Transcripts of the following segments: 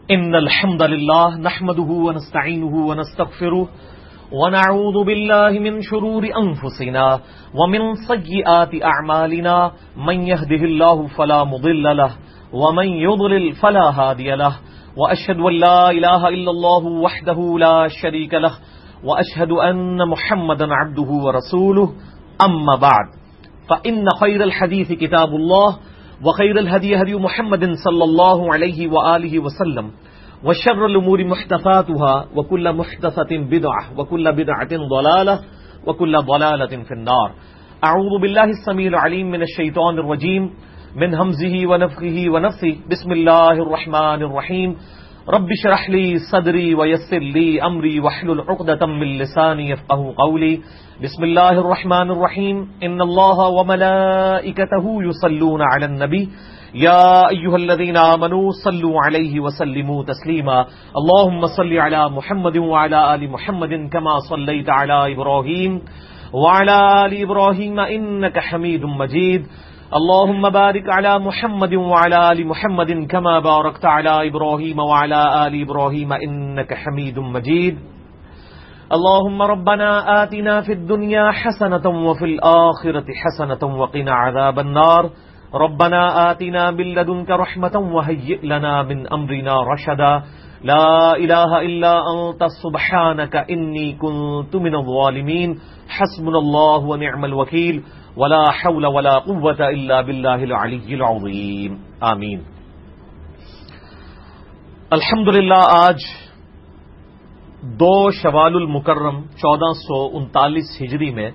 إن الحمد لله نحمده ونستعينه ونستغفره ونعوذ بالله من شرور أنفسنا ومن سيئات أعمالنا من يهده الله فلا مضل له ومن يضلل فلا هادي له وأشهد أن لا إله إلا الله وحده لا شريك له وأشهد أن محمدا عبده ورسوله أما بعد فإن خير الحديث كتاب الله وخير الهدي هدي محمد صلى الله عليه وآله وسلم وشر الأمور محدثاتها وكل محدثة بدعة وكل بدعة ضلالة وكل ضلالة في النار. أعوذ بالله السميع العليم من الشيطان الرجيم من همزه ونفخه ونفثه. بسم الله الرحمن الرحيم. رب اشرح لي صدري ويسر لي أمري واحلل عقدة من لساني يفقهوا قولي. بسم الله الرحمن الرحيم. إن الله وملائكته يصلون على النبي يا أيها الذين آمنوا صلوا عليه وسلموا تسليما. اللهم صل على محمد وعلى آل محمد كما صليت على إبراهيم وعلى آل إبراهيم إنك حميد مجيد. اللهم بارك على محمد وعلى آل محمد كما باركت على إبراهيم وعلى آل إبراهيم إنك حميد مجيد. اللهم ربنا آتنا في الدنيا حسنة وفي الآخرة حسنة وقنا عذاب النار. ربنا آتنا من لدنك رحمة وهيئ لنا من أمرنا رشدا. لا إله إلا أنت سبحانك إني كنت من الظالمين. حسبنا الله ونعم الوكيل ولا حول ولا قوة إلا بالله العلي العظيم. آمین. الحمدللہ آج 2 شوال المکرم 1439 ہجری میں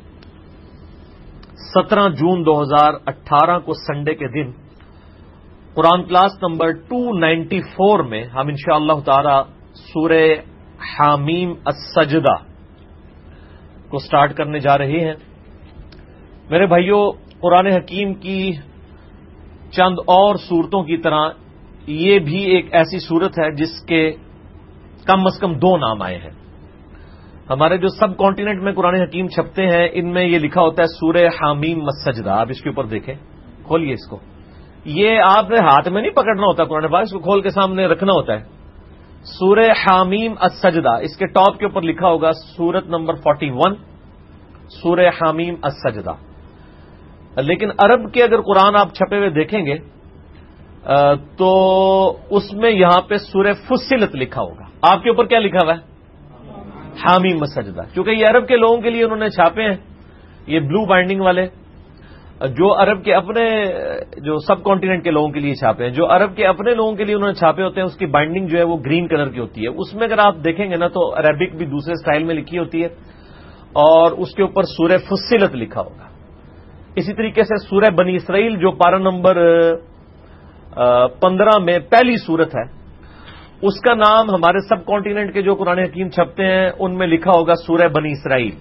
17 جون 2018 کو سنڈے کے دن قرآن کلاس نمبر 294 میں ہم انشاءاللہ تعالی سورہ حامیم السجدہ کو سٹارٹ کرنے جا رہے ہیں. میرے بھائیوں، قرآن حکیم کی چند اور صورتوں کی طرح یہ بھی ایک ایسی صورت ہے جس کے کم از کم 2 نام آئے ہیں. ہمارے جو سب کانٹیننٹ میں قرآن حکیم چھپتے ہیں ان میں یہ لکھا ہوتا ہے سورہ حامیم السجدہ. آپ اس کے اوپر دیکھیں، کھولیے اس کو. یہ آپ نے ہاتھ میں نہیں پکڑنا ہوتا قرآن پاک، اس کو کھول کے سامنے رکھنا ہوتا ہے. سورہ حامیم السجدہ، اس کے ٹاپ کے اوپر لکھا ہوگا سورت نمبر 41 سورہ حامیم السجدہ. لیکن عرب کے اگر قرآن آپ چھپے ہوئے دیکھیں گے تو اس میں یہاں پہ سورہ فصلت لکھا ہوگا. آپ کے اوپر کیا لکھا ہوا ہے؟ حامیم السجدہ. کیونکہ یہ عرب کے لوگوں کے لیے انہوں نے چھاپے ہیں، یہ بلو بائنڈنگ والے جو عرب کے اپنے جو سب کانٹیننٹ کے لوگوں کے لیے چھاپے ہیں. جو عرب کے اپنے لوگوں کے لیے انہوں نے چھاپے ہوتے ہیں اس کی بائنڈنگ جو ہے وہ گرین کلر کی ہوتی ہے. اس میں اگر آپ دیکھیں گے نا تو عربک بھی دوسرے سٹائل میں لکھی ہوتی ہے اور اس کے اوپر سورہ فصلت لکھا ہوگا. اسی طریقے سے سورہ بنی اسرائیل جو پارہ نمبر 15 میں پہلی سورت ہے، اس کا نام ہمارے سب کانٹیننٹ کے جو قرآن حکیم چھپتے ہیں ان میں لکھا ہوگا سورہ بنی اسرائیل.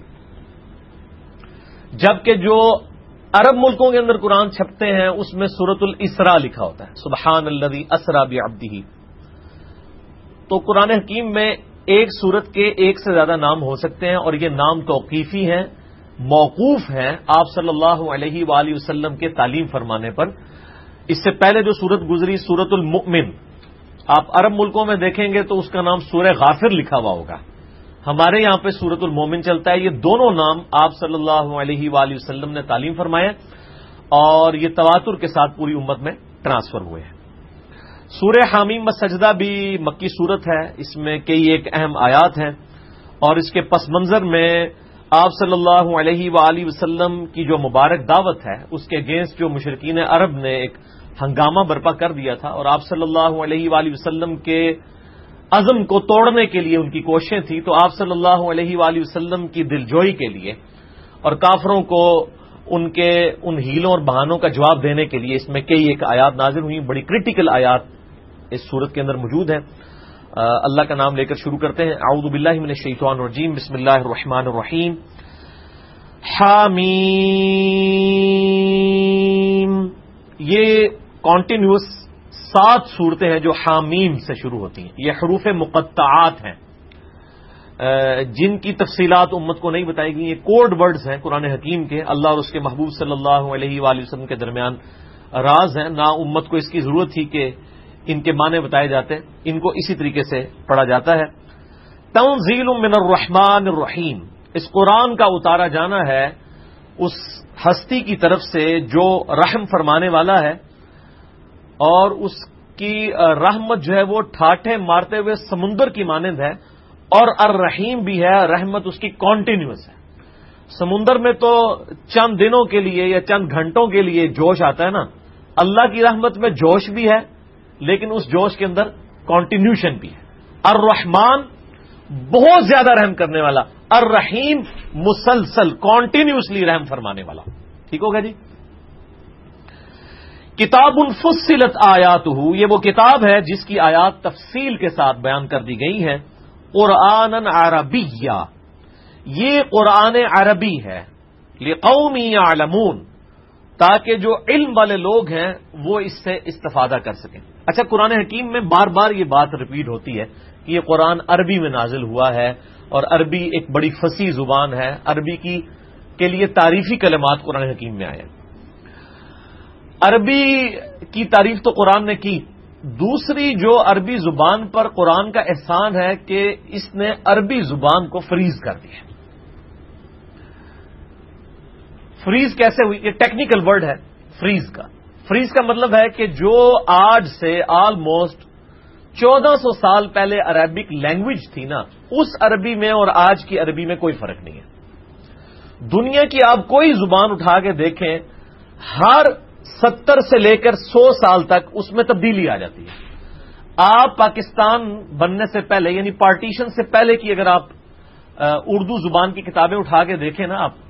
جبکہ جو عرب ملکوں کے اندر قرآن چھپتے ہیں اس میں سورۃ الاسراء لکھا ہوتا ہے، سبحان الذی اسری بعبدہ. تو قرآن حکیم میں ایک سورت کے ایک سے زیادہ نام ہو سکتے ہیں اور یہ نام توقیفی ہیں، موقوف ہیں آپ صلی اللہ علیہ وآلہ وسلم کے تعلیم فرمانے پر. اس سے پہلے جو سورت گزری سورۃ المؤمن، آپ عرب ملکوں میں دیکھیں گے تو اس کا نام سورہ غافر لکھا ہوا ہوگا. ہمارے یہاں پہ سورۃ المؤمن چلتا ہے. یہ دونوں نام آپ صلی اللہ علیہ وآلہ وسلم نے تعلیم فرمایا اور یہ تواتر کے ساتھ پوری امت میں ٹرانسفر ہوئے ہیں. سورہ حامیم السجدہ بھی مکی صورت ہے، اس میں کئی ایک اہم آیات ہیں اور اس کے پس منظر میں آپ صلی اللہ علیہ وآلہ وسلم کی جو مبارک دعوت ہے اس کے اگینسٹ جو مشرکین عرب نے ایک ہنگامہ برپا کر دیا تھا اور آپ صلی اللہ علیہ وآلہ وسلم کے عزم کو توڑنے کے لیے ان کی کوششیں تھیں. تو آپ صلی اللہ علیہ وآلہ وسلم کی دلجوئی کے لیے اور کافروں کو ان ہیلوں اور بہانوں کا جواب دینے کے لیے اس میں کئی ایک آیات نازل ہوئی. بڑی کرٹیکل آیات اس صورت کے اندر موجود ہیں. اللہ کا نام لے کر شروع کرتے ہیں. اعوذ باللہ من الشیطان الرجیم. بسم اللہ الرحمن الرحیم. حامیم. یہ کانٹینیوس 7 صورتیں ہیں جو حامیم سے شروع ہوتی ہیں. یہ حروف مقطعات ہیں جن کی تفصیلات امت کو نہیں بتائی گئی. یہ کوڈ ورڈز ہیں قرآن حکیم کے، اللہ اور اس کے محبوب صلی اللہ علیہ وآلہ وسلم کے درمیان راز ہیں. نہ امت کو اس کی ضرورت تھی کہ ان کے معنی بتائے جاتے ہیں، ان کو اسی طریقے سے پڑھا جاتا ہے۔ تنزیل من الرحمن الرحیم، اس قرآن کا اتارا جانا ہے اس ہستی کی طرف سے جو رحم فرمانے والا ہے، اور اس کی رحمت جو ہے وہ ٹھاٹھے مارتے ہوئے سمندر کی مانند ہے، اور الرحیم بھی ہے، رحمت اس کی کنٹینیوس ہے۔ سمندر میں تو چند دنوں کے لیے یا چند گھنٹوں کے لیے جوش آتا ہے نا، اللہ کی رحمت میں جوش بھی ہے لیکن اس جوش کے اندر کنٹینیوشن بھی ہے۔ الرحمن بہت زیادہ رحم کرنے والا، الرحیم مسلسل کنٹینیوسلی رحم فرمانے والا۔ ٹھیک ہوگا جی۔ کتاب فصلت آیاتہ، یہ وہ کتاب ہے جس کی آیات تفصیل کے ساتھ بیان کر دی گئی ہیں۔ قرآن عربیہ، یہ قرآن عربی ہے، لقوم یعلمون، تاکہ جو علم والے لوگ ہیں وہ اس سے استفادہ کر سکیں۔ اچھا، قرآن حکیم میں بار بار یہ بات ریپیٹ ہوتی ہے کہ یہ قرآن عربی میں نازل ہوا ہے، اور عربی ایک بڑی فصیح زبان ہے، عربی کے لیے تعریفی کلمات قرآن حکیم میں آئے۔ عربی کی تعریف تو قرآن نے کی، دوسری جو عربی زبان پر قرآن کا احسان ہے کہ اس نے عربی زبان کو فریز کر دیا۔ فریز کیسے ہوئی؟ یہ ٹیکنیکل ورڈ ہے فریز کا۔ فریز کا مطلب ہے کہ جو آج سے آلموسٹ 1400 سال پہلے عربک لینگویج تھی نا، اس عربی میں اور آج کی عربی میں کوئی فرق نہیں ہے۔ دنیا کی آپ کوئی زبان اٹھا کے دیکھیں، ہر 70 سے لے کر 100 سال تک اس میں تبدیلی آ جاتی ہے۔ آپ پاکستان بننے سے پہلے، یعنی پارٹیشن سے پہلے کی اگر آپ اردو زبان کی کتابیں اٹھا کے دیکھیں نا آپ،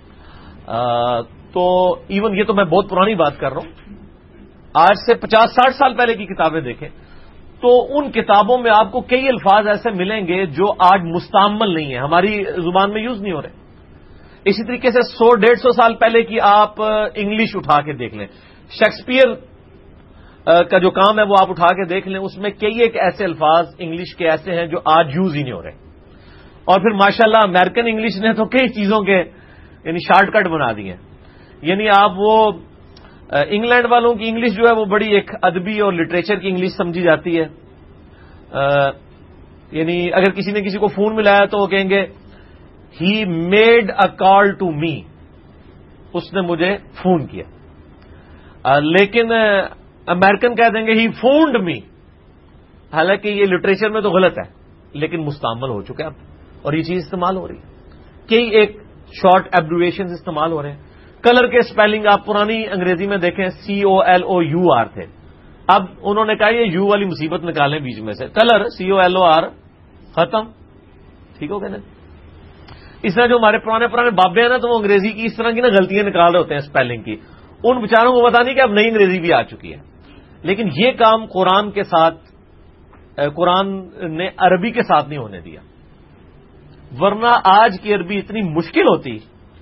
تو ایون یہ تو میں بہت پرانی بات کر رہا ہوں، آج سے 50-60 سال پہلے کی کتابیں دیکھیں تو ان کتابوں میں آپ کو کئی الفاظ ایسے ملیں گے جو آج مستعمل نہیں ہیں، ہماری زبان میں یوز نہیں ہو رہے۔ اسی طریقے سے 100-150 سال پہلے کی آپ انگلش اٹھا کے دیکھ لیں، شیکسپیئر کا جو کام ہے وہ آپ اٹھا کے دیکھ لیں، اس میں کئی ایک ایسے الفاظ انگلش کے ایسے ہیں جو آج یوز ہی نہیں ہو رہے۔ اور پھر ماشاءاللہ امریکن انگلش نے تو کئی چیزوں کے یعنی شارٹ کٹ بنا دیے، یعنی آپ وہ انگلینڈ والوں کی انگلش جو ہے وہ بڑی ایک ادبی اور لٹریچر کی انگلش سمجھی جاتی ہے۔ یعنی اگر کسی نے کسی کو فون ملایا تو وہ کہیں گے he made a call to me, اس نے مجھے فون کیا، لیکن امریکن کہہ دیں گے ہی فونڈ می، حالانکہ یہ لٹریچر میں تو غلط ہے لیکن مستعمل ہو چکا ہے اب، اور یہ چیز استعمال ہو رہی ہے، کئی ایک شارٹ ایبریویشنز استعمال ہو رہے ہیں۔ کلر کے سپیلنگ آپ پرانی انگریزی میں دیکھیں COLOUR تھے، اب انہوں نے کہا یہ یو والی مصیبت نکالیں بیچ میں سے، کلر COLOR ختم۔ ٹھیک ہو گیا نا؟ اس طرح جو ہمارے پرانے بابے ہیں نا، تو وہ انگریزی کی اس طرح کی نا غلطیاں نکال رہے ہوتے ہیں اسپیلنگ کی، ان بیچاروں کو پتا نہیں کہ اب نئی انگریزی بھی آ چکی ہے، لیکن یہ کام قرآن کے ساتھ، قرآن نے عربی کے ساتھ نہیں ہونے دیا، ورنہ آج کی عربی اتنی مشکل ہوتی،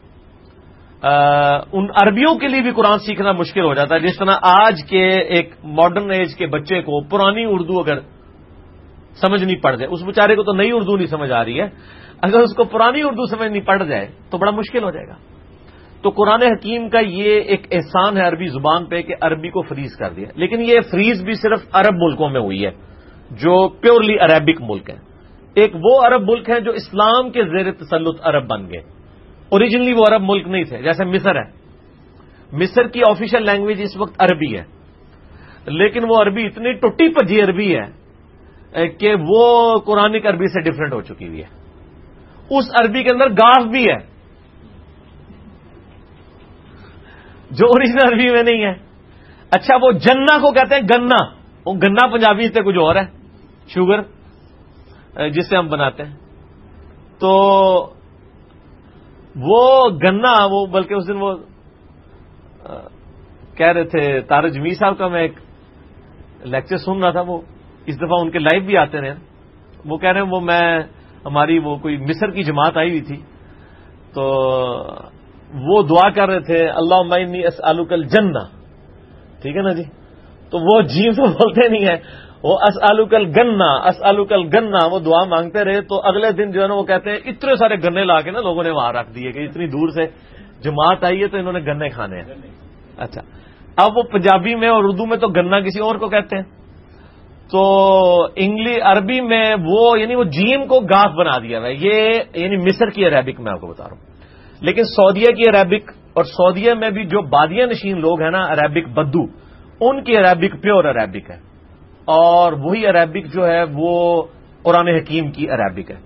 ان عربیوں کے لیے بھی قرآن سیکھنا مشکل ہو جاتا ہے، جس طرح آج کے ایک ماڈرن ایج کے بچے کو پرانی اردو اگر سمجھ نہیں پڑ جائے، اس بیچارے کو تو نئی اردو نہیں سمجھ آ رہی ہے، اگر اس کو پرانی اردو سمجھ نہیں پڑ جائے تو بڑا مشکل ہو جائے گا۔ تو قرآن حکیم کا یہ ایک احسان ہے عربی زبان پہ کہ عربی کو فریز کر دیا، لیکن یہ فریز بھی صرف عرب ملکوں میں ہوئی ہے جو پیورلی عربک ملک ہیں۔ ایک وہ عرب ملک ہیں جو اسلام کے زیر تسلط عرب بن گئے، اوریجنلی وہ عرب ملک نہیں تھے، جیسے مصر ہے، مصر کی آفیشیل لینگویج اس وقت عربی ہے، لیکن وہ عربی اتنی ٹوٹی پجی عربی ہے کہ وہ قرآنک عربی سے ڈفرینٹ ہو چکی ہوئی ہے، اس عربی کے اندر گاف بھی ہے جو اوریجنل عربی میں نہیں ہے۔ اچھا، وہ جنہ کو کہتے ہیں گنا، وہ گنا پنجابی سے کچھ اور ہے، شوگر جس سے ہم بناتے ہیں، تو وہ گنا، وہ بلکہ اس دن وہ کہہ رہے تھے طارق جمیل صاحب کا، میں ایک لیکچر سن رہا تھا، وہ اس دفعہ ان کے لائیو بھی آتے رہے، وہ کہہ رہے ہیں وہ میں ہماری وہ کوئی مصر کی جماعت آئی ہوئی تھی تو وہ دعا کر رہے تھے اللہم انی اسألک الجنہ، ٹھیک ہے نا جی، تو وہ جیم تو بولتے نہیں ہے، وہ اسألک الگنہ، اسألک الگنہ، وہ دعا مانگتے رہے، تو اگلے دن جو ہے نا وہ کہتے ہیں اتنے سارے گنے لا کے نا لوگوں نے وہاں رکھ دیے کہ اتنی دور سے جماعت آئی ہے تو انہوں نے گنے کھانے ہیں۔ اچھا، اب وہ پنجابی میں اور اردو میں تو گنا کسی اور کو کہتے ہیں، تو عربی میں یعنی وہ جیم کو گاف بنا دیا ہے. یہ یعنی مصر کی عربک میں آپ کو بتا رہا ہوں. لیکن سعودیہ کی عربک اور سعودیہ میں بھی جو بادیہ نشین لوگ ہیں نا عربک بدو، ان کی عربک پیور عربک ہے، اور وہی عربک جو ہے وہ قرآن حکیم کی عربک ہے.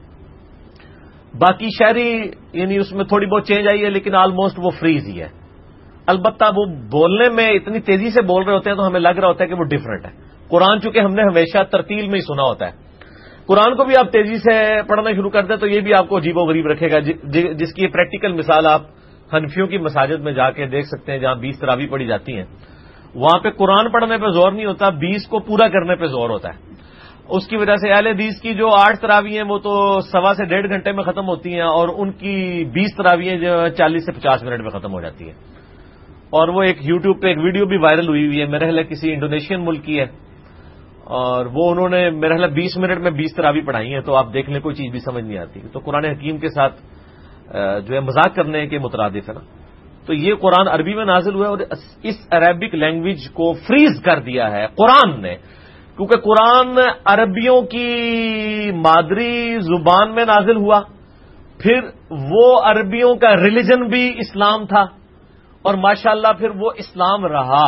باقی شہری یعنی اس میں تھوڑی بہت چینج آئی ہے، لیکن آلموسٹ وہ فریز ہی ہے. البتہ وہ بولنے میں اتنی تیزی سے بول رہے ہوتے ہیں تو ہمیں لگ رہا ہوتا ہے کہ وہ ڈفرنٹ ہے. قرآن چونکہ ہم نے ہمیشہ ترتیل میں ہی سنا ہوتا ہے، قرآن کو بھی آپ تیزی سے پڑھنا شروع کر دیں تو یہ بھی آپ کو عجیب و غریب رکھے گا. جس کی پریکٹیکل مثال آپ حنفیوں کی مساجد میں جا کے دیکھ سکتے ہیں، جہاں 20 تراویح پڑھی جاتی ہیں. وہاں پہ قرآن پڑھنے پہ زور نہیں ہوتا، 20 کو پورا کرنے پہ زور ہوتا ہے. اس کی وجہ سے اہل حدیث کی جو 8 تراویح ہیں وہ تو 1.25 سے 1.5 گھنٹے میں ختم ہوتی ہیں، اور ان کی 20 تراویح جو 40 سے 50 منٹ میں ختم ہو جاتی ہیں. اور وہ ایک یوٹیوب پہ ایک ویڈیو بھی وائرل ہوئی ہے، میرے خیال کسی انڈونیشین ملک کی ہے، اور وہ انہوں نے میرے خیال 20 منٹ میں 20 تراویح پڑھائی ہیں. تو آپ دیکھ لیں کوئی چیز بھی سمجھ نہیں آتی. تو قرآن حکیم کے ساتھ جو ہے مذاق کرنے کے مترادف ہے نا. تو یہ قرآن عربی میں نازل ہوا ہے، اور اس عربک لینگویج کو فریز کر دیا ہے قرآن نے، کیونکہ قرآن عربیوں کی مادری زبان میں نازل ہوا. پھر وہ عربیوں کا ریلیجن بھی اسلام تھا، اور ماشاءاللہ پھر وہ اسلام رہا،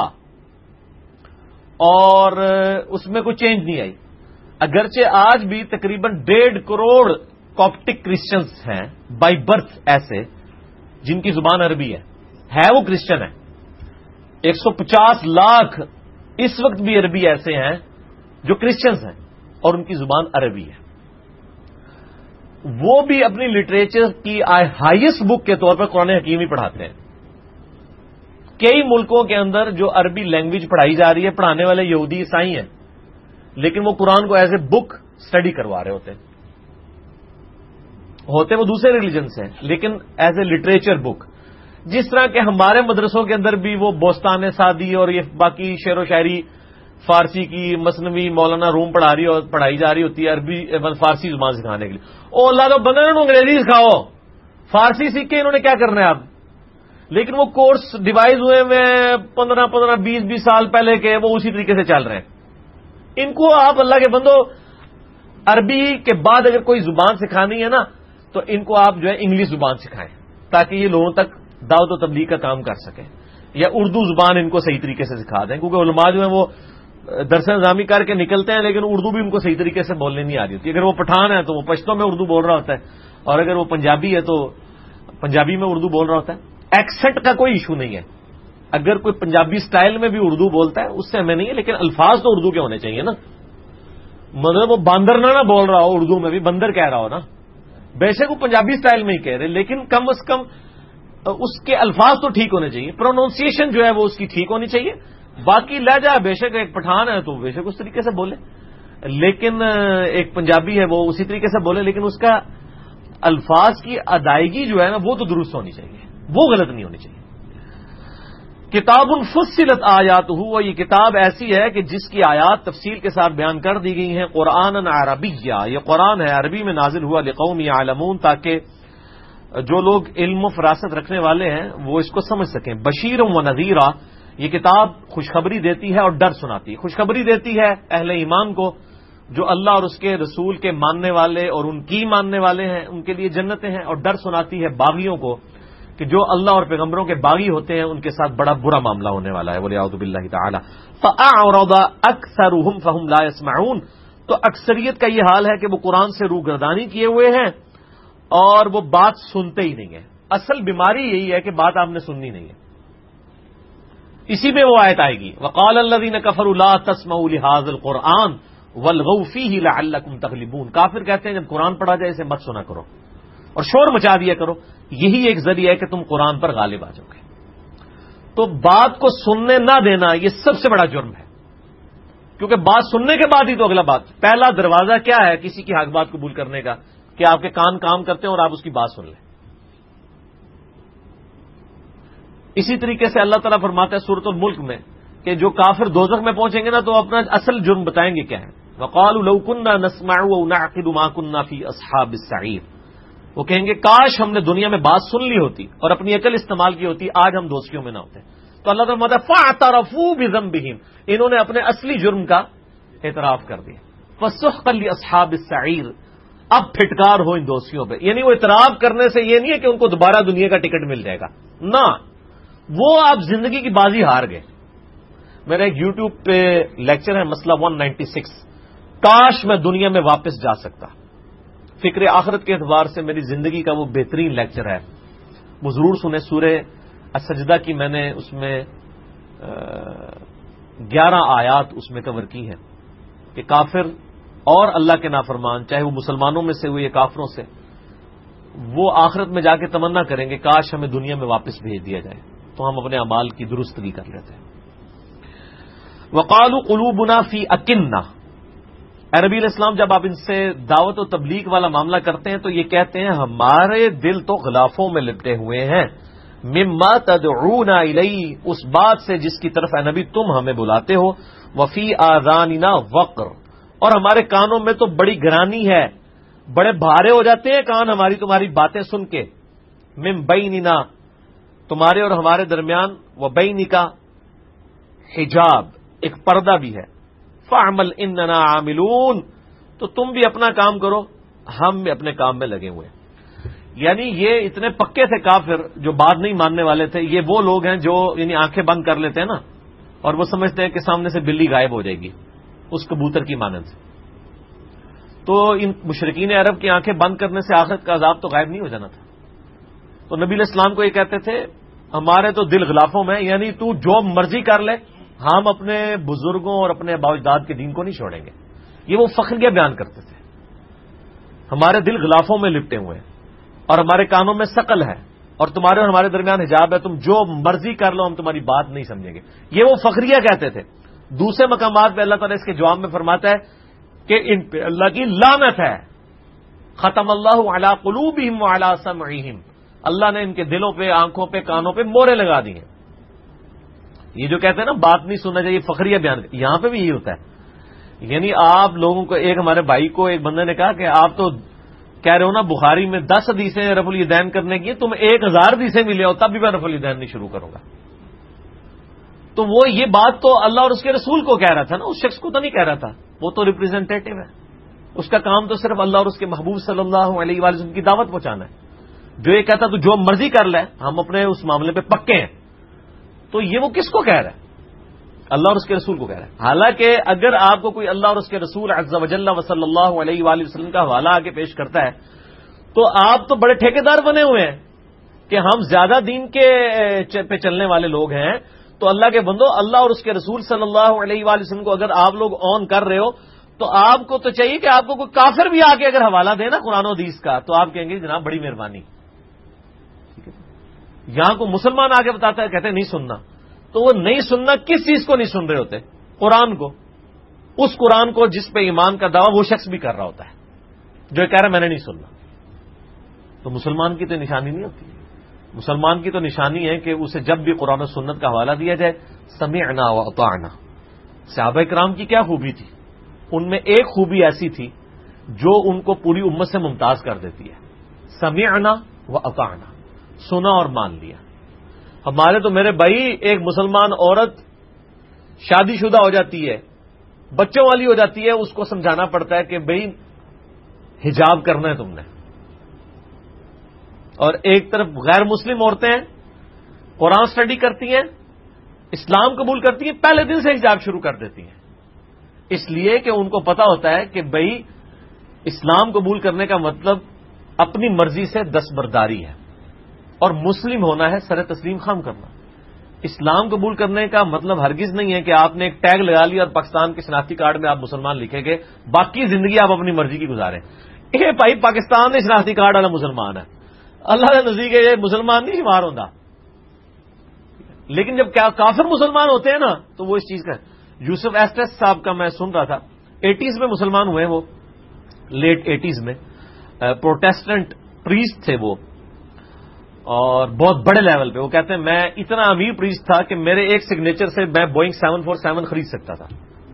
اور اس میں کوئی چینج نہیں آئی. اگرچہ آج بھی تقریباً 1.5 کروڑ کاپٹک کرسچنز ہیں بائی برتھ، ایسے جن کی زبان عربی ہے وہ کرسچن ہے. 150 لاکھ اس وقت بھی عربی ایسے ہیں جو کرسچنز ہیں اور ان کی زبان عربی ہے. وہ بھی اپنی لٹریچر کی ہائیسٹ بک کے طور پر قرآن حکیم ہی پڑھاتے ہیں. کئی ملکوں کے اندر جو عربی لینگویج پڑھائی جا رہی ہے، پڑھانے والے یہودی عیسائی ہیں، لیکن وہ قرآن کو ایز اے بک اسٹڈی کروا رہے ہوتے وہ دوسرے ریلیجن سے ہیں، لیکن ایز اے لٹریچر بک. جس طرح کہ ہمارے مدرسوں کے اندر بھی وہ بوستان سعدی اور یہ باقی شعر و شاعری فارسی کی مثنوی مولانا روم پڑھائی جا رہی ہوتی ہے عربی فارسی زبان سکھانے کے لیے. او اللہ تو بندہ انگریزی سکھاؤ، فارسی سیکھ کے انہوں نے کیا کرنا ہے اب. لیکن وہ کورس ڈیوائز ہوئے میں 15-20 سال پہلے کے، وہ اسی طریقے سے چل رہے ہیں. ان کو آپ اللہ کے بندو عربی کے بعد اگر کوئی زبان سکھانی ہے نا تو ان کو آپ جو ہے انگلش زبان سکھائیں، تاکہ یہ لوگوں تک دعوت و تبلیغ کا کام کر سکیں، یا اردو زبان ان کو صحیح طریقے سے سکھا دیں. کیونکہ علماء جو ہیں وہ درس نظامی کر کے نکلتے ہیں، لیکن اردو بھی ان کو صحیح طریقے سے بولنے نہیں آ رہی ہوتی. اگر وہ پٹھان ہے تو وہ پشتو میں اردو بول رہا ہوتا ہے، اور اگر وہ پنجابی ہے تو پنجابی میں اردو بول رہا ہوتا ہے. ایکسنٹ کا کوئی ایشو نہیں ہے، اگر کوئی پنجابی سٹائل میں بھی اردو بولتا ہے اس سے ہمیں نہیں ہے، لیکن الفاظ تو اردو کے ہونے چاہیے نا. مطلب وہ باندر نہ بول رہا ہو، اردو میں بھی بندر کہہ رہا ہو نا، بے شک وہ پنجابی سٹائل میں ہی کہہ رہے، لیکن کم از کم اس کے الفاظ تو ٹھیک ہونے چاہیے، پروننسیشن جو ہے وہ اس کی ٹھیک ہونی چاہیے. باقی لہجہ بے شک ایک پٹھان ہے تو بے شک اس طریقے سے بولے، لیکن ایک پنجابی ہے وہ اسی طریقے سے بولے، لیکن اس کا الفاظ کی ادائیگی جو ہے نا وہ تو درست ہونی چاہیے، وہ غلط نہیں ہونی چاہیے. کتاب فصلت آیاتہ، یہ کتاب ایسی ہے کہ جس کی آیات تفصیل کے ساتھ بیان کر دی گئی ہیں. قرآن عربیہ، یہ قرآن ہے عربی میں نازل ہوا، لقوم یعلمون، تاکہ جو لوگ علم و فراست رکھنے والے ہیں وہ اس کو سمجھ سکیں. بشیر و نذیرہ، یہ کتاب خوشخبری دیتی ہے اور ڈر سناتی ہے. خوشخبری دیتی ہے اہل ایمان کو جو اللہ اور اس کے رسول کے ماننے والے اور ان کی ماننے والے ہیں، ان کے لیے جنتیں ہیں، اور ڈر سناتی ہے باغیوں کو کہ جو اللہ اور پیغمبروں کے باغی ہوتے ہیں ان کے ساتھ بڑا برا معاملہ ہونے والا ہے. وَلِيَعُوذُ بِاللَّهِ تَعَالَى فَأَعْرَضَ أَكْثَرُهُمْ فَهُمْ لَا يَسْمَعُونَ. تو اکثریت کا یہ حال ہے کہ وہ قرآن سے روگردانی کیے ہوئے ہیں اور وہ بات سنتے ہی نہیں ہیں. اصل بیماری یہی ہے کہ بات آپ نے سننی نہیں ہے. اسی میں وہ آیت آئے گی، وَقَالَ الَّذِينَ كَفَرُوا لَا تَسْمَعُوا لِهَٰذَا الْقُرْآنِ وَالْغَوْا فِيهِ لَعَلَّكُمْ تَغْلِبُونَ. کافر کہتے ہیں جب قرآن پڑھا جائے اسے مت سنا کرو اور شور مچا دیا کرو، یہی ایک ذریعہ ہے کہ تم قرآن پر غالب آ جاؤ گے. تو بات کو سننے نہ دینا یہ سب سے بڑا جرم ہے، کیونکہ بات سننے کے بعد ہی تو اگلا بات. پہلا دروازہ کیا ہے کسی کی حق بات قبول کرنے کا؟ کہ آپ کے کان کام کرتے ہیں اور آپ اس کی بات سن لیں. اسی طریقے سے اللہ تعالیٰ فرماتا ہے سورۃ الملک میں کہ جو کافر دوزخ میں پہنچیں گے نا تو اپنا اصل جرم بتائیں گے کیا ہے. وَقَالُوا لَوْ كُنَّا نَسْمَعُ أَوْ نَعْقِلُ مَا كُنَّا فِي أَصْحَابِ السَّعِيرِ. وہ کہیں گے کاش ہم نے دنیا میں بات سن لی ہوتی اور اپنی عقل استعمال کی ہوتی، آج ہم دوستیوں میں نہ ہوتے. تو اللہ تعالیٰ فرماتا ہے فَاعْتَرَفُوا بِذَنبِهِمْ، انہوں نے اپنے اصلی جرم کا اعتراف کر دیا. فسحقا لاصحاب السعیر، اب پھٹکار ہو ان دوستیوں پہ. یعنی وہ اعتراف کرنے سے یہ نہیں ہے کہ ان کو دوبارہ دنیا کا ٹکٹ مل جائے گا، نہ، وہ آپ زندگی کی بازی ہار گئے. میرا ایک یوٹیوب پہ لیکچر ہے مسئلہ 196، کاش میں دنیا میں واپس جا سکتا. فکر آخرت کے اعتبار سے میری زندگی کا وہ بہترین لیکچر ہے، وہ ضرور سنیں. سورہ السجدہ کی میں نے اس میں 11 آیات اس میں کور کی ہیں کہ کافر اور اللہ کے نافرمان، چاہے وہ مسلمانوں میں سے ہوئے یا کافروں سے، وہ آخرت میں جا کے تمنا کریں گے کاش ہمیں دنیا میں واپس بھیج دیا جائے تو ہم اپنے اعمال کی درستگی کر لیتے ہیں. وقالوا قلوبنا فی اکنہ، اے نبی علیہ السلام جب آپ ان سے دعوت و تبلیغ والا معاملہ کرتے ہیں تو یہ کہتے ہیں ہمارے دل تو غلافوں میں لپٹے ہوئے ہیں، مما تدعونا الیہ، اس بات سے جس کی طرف اے نبی تم ہمیں بلاتے ہو، وفی آذاننا وقر، اور ہمارے کانوں میں تو بڑی گرانی ہے، بڑے بھارے ہو جاتے ہیں کان ہماری تمہاری باتیں سن کے. من بیننا، تمہارے اور ہمارے درمیان، وبینک حجاب، ایک پردہ بھی ہے. فاعمل اننا عاملون، تو تم بھی اپنا کام کرو، ہم بھی اپنے کام میں لگے ہوئے ہیں. یعنی یہ اتنے پکے تھے کافر جو بات نہیں ماننے والے تھے. یہ وہ لوگ ہیں جو یعنی آنکھیں بند کر لیتے ہیں نا، اور وہ سمجھتے ہیں کہ سامنے سے بلی غائب ہو جائے گی اس کبوتر کی مانند سے. تو ان مشرکین عرب کی آنکھیں بند کرنے سے آخرت کا عذاب تو غائب نہیں ہو جانا تھا. تو نبی علیہ السلام کو یہ کہتے تھے ہمارے تو دل غلافوں میں، یعنی تو جو مرضی کر لے، ہم اپنے بزرگوں اور اپنے آباء و اجداد کے دین کو نہیں چھوڑیں گے. یہ وہ فخریہ بیان کرتے تھے. ہمارے دل غلافوں میں لپٹے ہوئے ہیں اور ہمارے کانوں میں ثقل ہے اور تمہارے اور ہمارے درمیان حجاب ہے، تم جو مرضی کر لو ہم تمہاری بات نہیں سمجھیں گے. یہ وہ فخریہ کہتے تھے. دوسرے مقامات پہ اللہ تعالیٰ اس کے جواب میں فرماتا ہے کہ ان پہ اللہ کی لعنت ہے. ختم اللہ علی قلوبہم وعلی سمعہم، اللہ نے ان کے دلوں پہ، آنکھوں پہ، کانوں پہ مورے لگا دی ہیں. یہ جو کہتے ہیں نا بات نہیں سننا چاہیے، فخریہ بیان، یہاں پہ بھی یہی ہوتا ہے. یعنی آپ لوگوں کو، ایک ہمارے بھائی کو ایک بندے نے کہا کہ آپ تو کہہ رہے ہو نا بخاری میں 10 حدیثیں رفع الیدین کرنے کی، تم 1000 حدیثیں ملے ہو تب بھی میں رفع الیدین نہیں شروع کروں گا. تو وہ یہ بات تو اللہ اور اس کے رسول کو کہہ رہا تھا نا، اس شخص کو تو نہیں کہہ رہا تھا. وہ تو ریپرزینٹیٹو ہے، اس کا کام تو صرف اللہ اور اس کے محبوب صلی اللہ علیہ وآلہ وسلم کی دعوت پہنچانا ہے. جو یہ کہتا تو جو مرضی کر لے، ہم اپنے اس معاملے پہ پکے ہیں، تو یہ وہ کس کو کہہ رہا ہے؟ اللہ اور اس کے رسول کو کہہ رہا ہے. حالانکہ اگر آپ کو کوئی اللہ اور اس کے رسول عز وجل و صلی اللہ علیہ وآلہ وسلم کا حوالہ آگے پیش کرتا ہے تو آپ تو بڑے ٹھیکیدار بنے ہوئے ہیں کہ ہم زیادہ دین کے پہ چلنے والے لوگ ہیں. تو اللہ کے بندو، اللہ اور اس کے رسول صلی اللہ علیہ وآلہ وسلم کو اگر آپ لوگ آن کر رہے ہو تو آپ کو تو چاہیے کہ آپ کو کوئی کافر بھی آ کے اگر حوالہ دے نا قرآن و حدیث کا تو آپ کہیں گے جناب بڑی مہربانی. یہاں کو مسلمان آگے بتاتا ہے، کہتے ہیں نہیں سننا. تو وہ نہیں سننا کس چیز کو نہیں سن رہے ہوتے؟ قرآن کو. اس قرآن کو جس پہ ایمان کا دعویٰ وہ شخص بھی کر رہا ہوتا ہے جو کہہ رہا ہے میں نے نہیں سننا. تو مسلمان کی تو نشانی نہیں ہوتی. مسلمان کی تو نشانی ہے کہ اسے جب بھی قرآن و سنت کا حوالہ دیا جائے سمعنا و اطعنا. صحابہ کرام کی کیا خوبی تھی؟ ان میں ایک خوبی ایسی تھی جو ان کو پوری امت سے ممتاز کر دیتی ہے. سمعنا و اطعنا، سنا اور مان لیا. ہمارے تو میرے بھائی ایک مسلمان عورت شادی شدہ ہو جاتی ہے، بچوں والی ہو جاتی ہے، اس کو سمجھانا پڑتا ہے کہ بھئی حجاب کرنا ہے تم نے. اور ایک طرف غیر مسلم عورتیں ہیں، قرآن سٹڈی کرتی ہیں، اسلام قبول کرتی ہیں، پہلے دن سے حجاب شروع کر دیتی ہیں. اس لیے کہ ان کو پتا ہوتا ہے کہ بھئی اسلام قبول کرنے کا مطلب اپنی مرضی سے دستبرداری ہے اور مسلم ہونا ہے سر تسلیم خم کرنا. اسلام قبول کرنے کا مطلب ہرگز نہیں ہے کہ آپ نے ایک ٹیگ لگا لیا اور پاکستان کے شناختی کارڈ میں آپ مسلمان لکھیں گے، باقی زندگی آپ اپنی مرضی کی گزاریں. یہ بھائی پاکستان میں شناختی کارڈ والا مسلمان ہے، اللہ کے نزدیک یہ مسلمان نہیں شمار ہوتا. لیکن جب کافر مسلمان ہوتے ہیں نا تو وہ اس چیز کا. یوسف ایسٹس صاحب کا میں سن رہا تھا، 80s میں مسلمان ہوئے، وہ لیٹ 80s میں پروٹیسٹنٹ پریسٹ تھے وہ، اور بہت بڑے لیول پہ. وہ کہتے ہیں میں اتنا امیر پریسٹ تھا کہ میرے ایک سگنیچر سے میں بوئنگ 747 خرید سکتا تھا.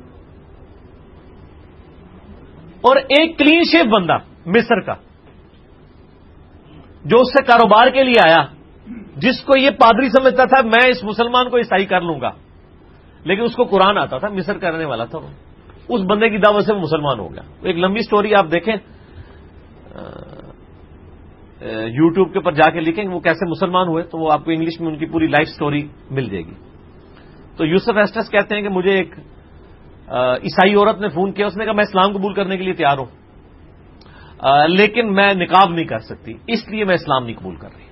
اور ایک کلین شیپ بندہ مصر کا جو اس سے کاروبار کے لیے آیا، جس کو یہ پادری سمجھتا تھا میں اس مسلمان کو عیسائی کر لوں گا، لیکن اس کو قرآن آتا تھا، مصر کا رہنے والا تھا وہ. اس بندے کی دعوت سے وہ مسلمان ہو گیا. ایک لمبی سٹوری آپ دیکھیں, یوٹیوب کے اوپر جا کے لکھیں وہ کیسے مسلمان ہوئے, تو وہ آپ کو انگلش میں ان کی پوری لائف سٹوری مل جائے گی. تو یوسف ایسٹس کہتے ہیں کہ مجھے ایک عیسائی عورت نے فون کیا, اس نے کہا میں اسلام قبول کرنے کے لیے تیار ہوں, لیکن میں نقاب نہیں کر سکتی, اس لیے میں اسلام نہیں قبول کر رہی.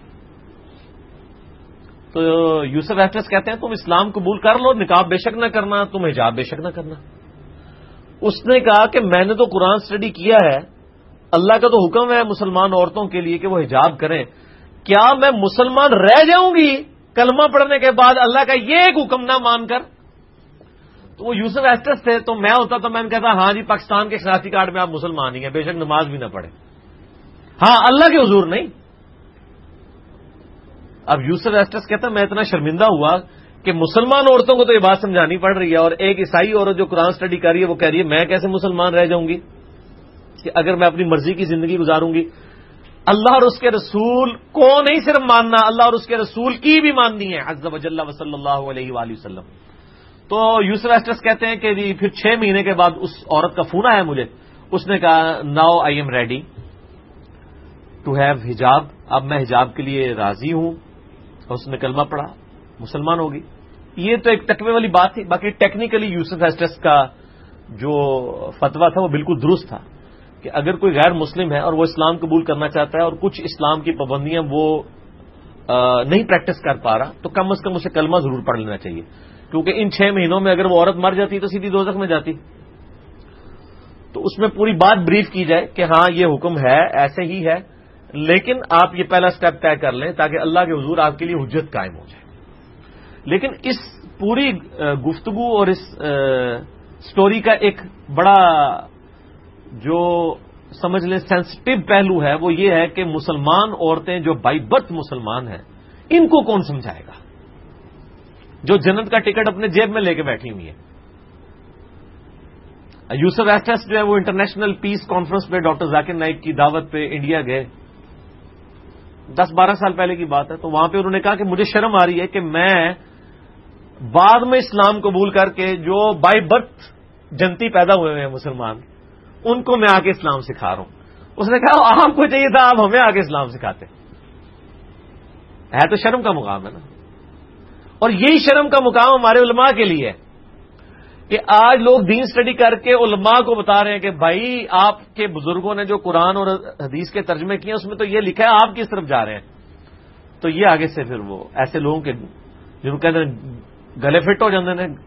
تو یوسف ایسٹس کہتے ہیں تم اسلام قبول کر لو, نقاب بے شک نہ کرنا, تم حجاب بے شک نہ کرنا. اس نے کہا کہ میں نے تو قرآن اسٹڈی کیا ہے, اللہ کا تو حکم ہے مسلمان عورتوں کے لیے کہ وہ حجاب کریں, کیا میں مسلمان رہ جاؤں گی کلمہ پڑھنے کے بعد اللہ کا یہ ایک حکم نہ مان کر؟ تو وہ یوسف ایسٹس تھے, تو میں ہوتا تو میں نے کہتا ہاں جی پاکستان کے شناختی کارڈ میں آپ مسلمان ہی ہیں, بے شک نماز بھی نہ پڑھیں, ہاں اللہ کے حضور نہیں. اب یوسف ایسٹس کہتا ہے میں اتنا شرمندہ ہوا کہ مسلمان عورتوں کو تو یہ بات سمجھانی پڑ رہی ہے, اور ایک عیسائی عورت جو قرآن اسٹڈی کر رہی ہے وہ کہہ رہی ہے میں کیسے مسلمان رہ جاؤں گی کہ اگر میں اپنی مرضی کی زندگی گزاروں گی. اللہ اور اس کے رسول کو نہیں صرف ماننا, اللہ اور اس کے رسول کی بھی ماننی ہے عز و جل و صلی اللہ علیہ وآلہ وسلم. تو یوسف ایسٹس کہتے ہیں کہ جی پھر 6 مہینے کے بعد اس عورت کا فون آیا مجھے, اس نے کہا now I am ready to have حجاب, اب میں حجاب کے لیے راضی ہوں. اس نے کلمہ پڑھا, مسلمان ہوگی. یہ تو ایک تقوی والی بات تھی. باقی ٹیکنیکلی یوسف ایسٹس کا جو فتویٰ تھا وہ بالکل درست تھا کہ اگر کوئی غیر مسلم ہے اور وہ اسلام قبول کرنا چاہتا ہے اور کچھ اسلام کی پابندیاں وہ نہیں پریکٹس کر پا رہا, تو کم از کم اسے کلمہ ضرور پڑھ لینا چاہیے, کیونکہ ان 6 مہینوں میں اگر وہ عورت مر جاتی تو سیدھی دوزخ میں جاتی. تو اس میں پوری بات بریف کی جائے کہ ہاں یہ حکم ہے, ایسے ہی ہے, لیکن آپ یہ پہلا سٹیپ طے کر لیں تاکہ اللہ کے حضور آپ کے لیے حجت قائم ہو جائے. لیکن اس پوری گفتگو اور اس سٹوری کا ایک بڑا جو سمجھ لیں سینسٹیو پہلو ہے وہ یہ ہے کہ مسلمان عورتیں جو بائی برتھ مسلمان ہیں ان کو کون سمجھائے گا, جو جنت کا ٹکٹ اپنے جیب میں لے کے بیٹھی ہوئی ہے. یوسف ایسٹس جو ہے وہ انٹرنیشنل پیس کانفرنس پہ ڈاکٹر ذاکر نائک کی دعوت پہ انڈیا گئے, 10-12 سال پہلے کی بات ہے. تو وہاں پہ انہوں نے کہا کہ مجھے شرم آ رہی ہے کہ میں بعد میں اسلام قبول کر کے جو بائی برتھ جنتی پیدا ہوئے ہیں مسلمان, ان کو میں آ کے اسلام سکھا رہا ہوں. اس نے کہا آپ کو چاہیے تھا آپ ہمیں آ کے اسلام سکھاتے. ہے تو شرم کا مقام ہے نا, اور یہی شرم کا مقام ہمارے علماء کے لیے ہے کہ آج لوگ دین سٹڈی کر کے علماء کو بتا رہے ہیں کہ بھائی آپ کے بزرگوں نے جو قرآن اور حدیث کے ترجمے کیے اس میں تو یہ لکھا ہے, آپ کس طرف جا رہے ہیں. تو یہ آگے سے پھر وہ ایسے لوگوں کے جن کو کہتے ہیں گلے فٹ ہو جاتے ہیں,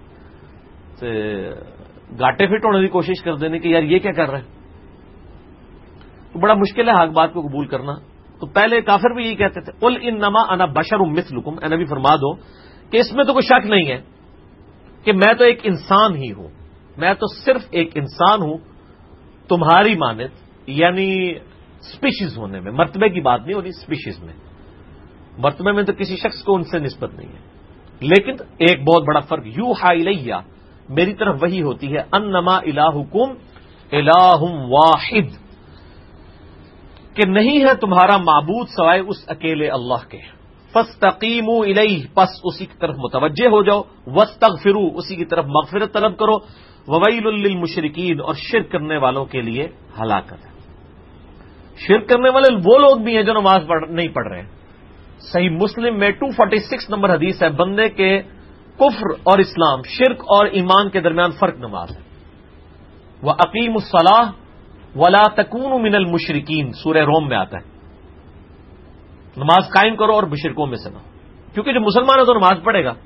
گاٹے فٹ ہونے کی کوشش کرتے ہیں کہ یار یہ کیا کر رہے ہیں. تو بڑا مشکل ہے حق بات کو قبول کرنا. تو پہلے کافر بھی یہی کہتے تھے قل انما انا بشر مثلکم, اے نبی فرما دو کہ اس میں تو کوئی شک نہیں ہے کہ میں تو ایک انسان ہی ہوں, میں تو صرف ایک انسان ہوں تمہاری مانند, یعنی اسپیشیز ہونے میں, مرتبے کی بات نہیں ہو رہی, اسپیشیز میں, مرتبے میں تو کسی شخص کو ان سے نسبت نہیں ہے. لیکن ایک بہت بڑا فرق, یوحا الیہ, میری طرف وہی ہوتی ہے, انما الہکم الہ واحد, کہ نہیں ہے تمہارا معبود سوائے اس اکیلے اللہ کے. فاستقیموا الیہ, پس اسی کی طرف متوجہ ہو جاؤ, واستغفروا, اسی کی طرف مغفرت طلب کرو, وویل للمشرکین, اور شرک کرنے والوں کے لیے ہلاکت ہے. شرک کرنے والے وہ لوگ بھی ہیں جو نماز نہیں پڑھ رہے ہیں. صحیح مسلم میں 246 نمبر حدیث ہے, بندے کے کفر اور اسلام, شرک اور ایمان کے درمیان فرق نماز ہے. وَأَقِیمُوا الصَّلَاةَ وَلَا تَكُونُوا مِنَ الْمُشْرِكِينَ, سورہ روم میں آتا ہے. نماز قائم کرو اور مشرکوں میں سے نہ, کیونکہ جو مسلمان ہے تو نماز پڑھے گا,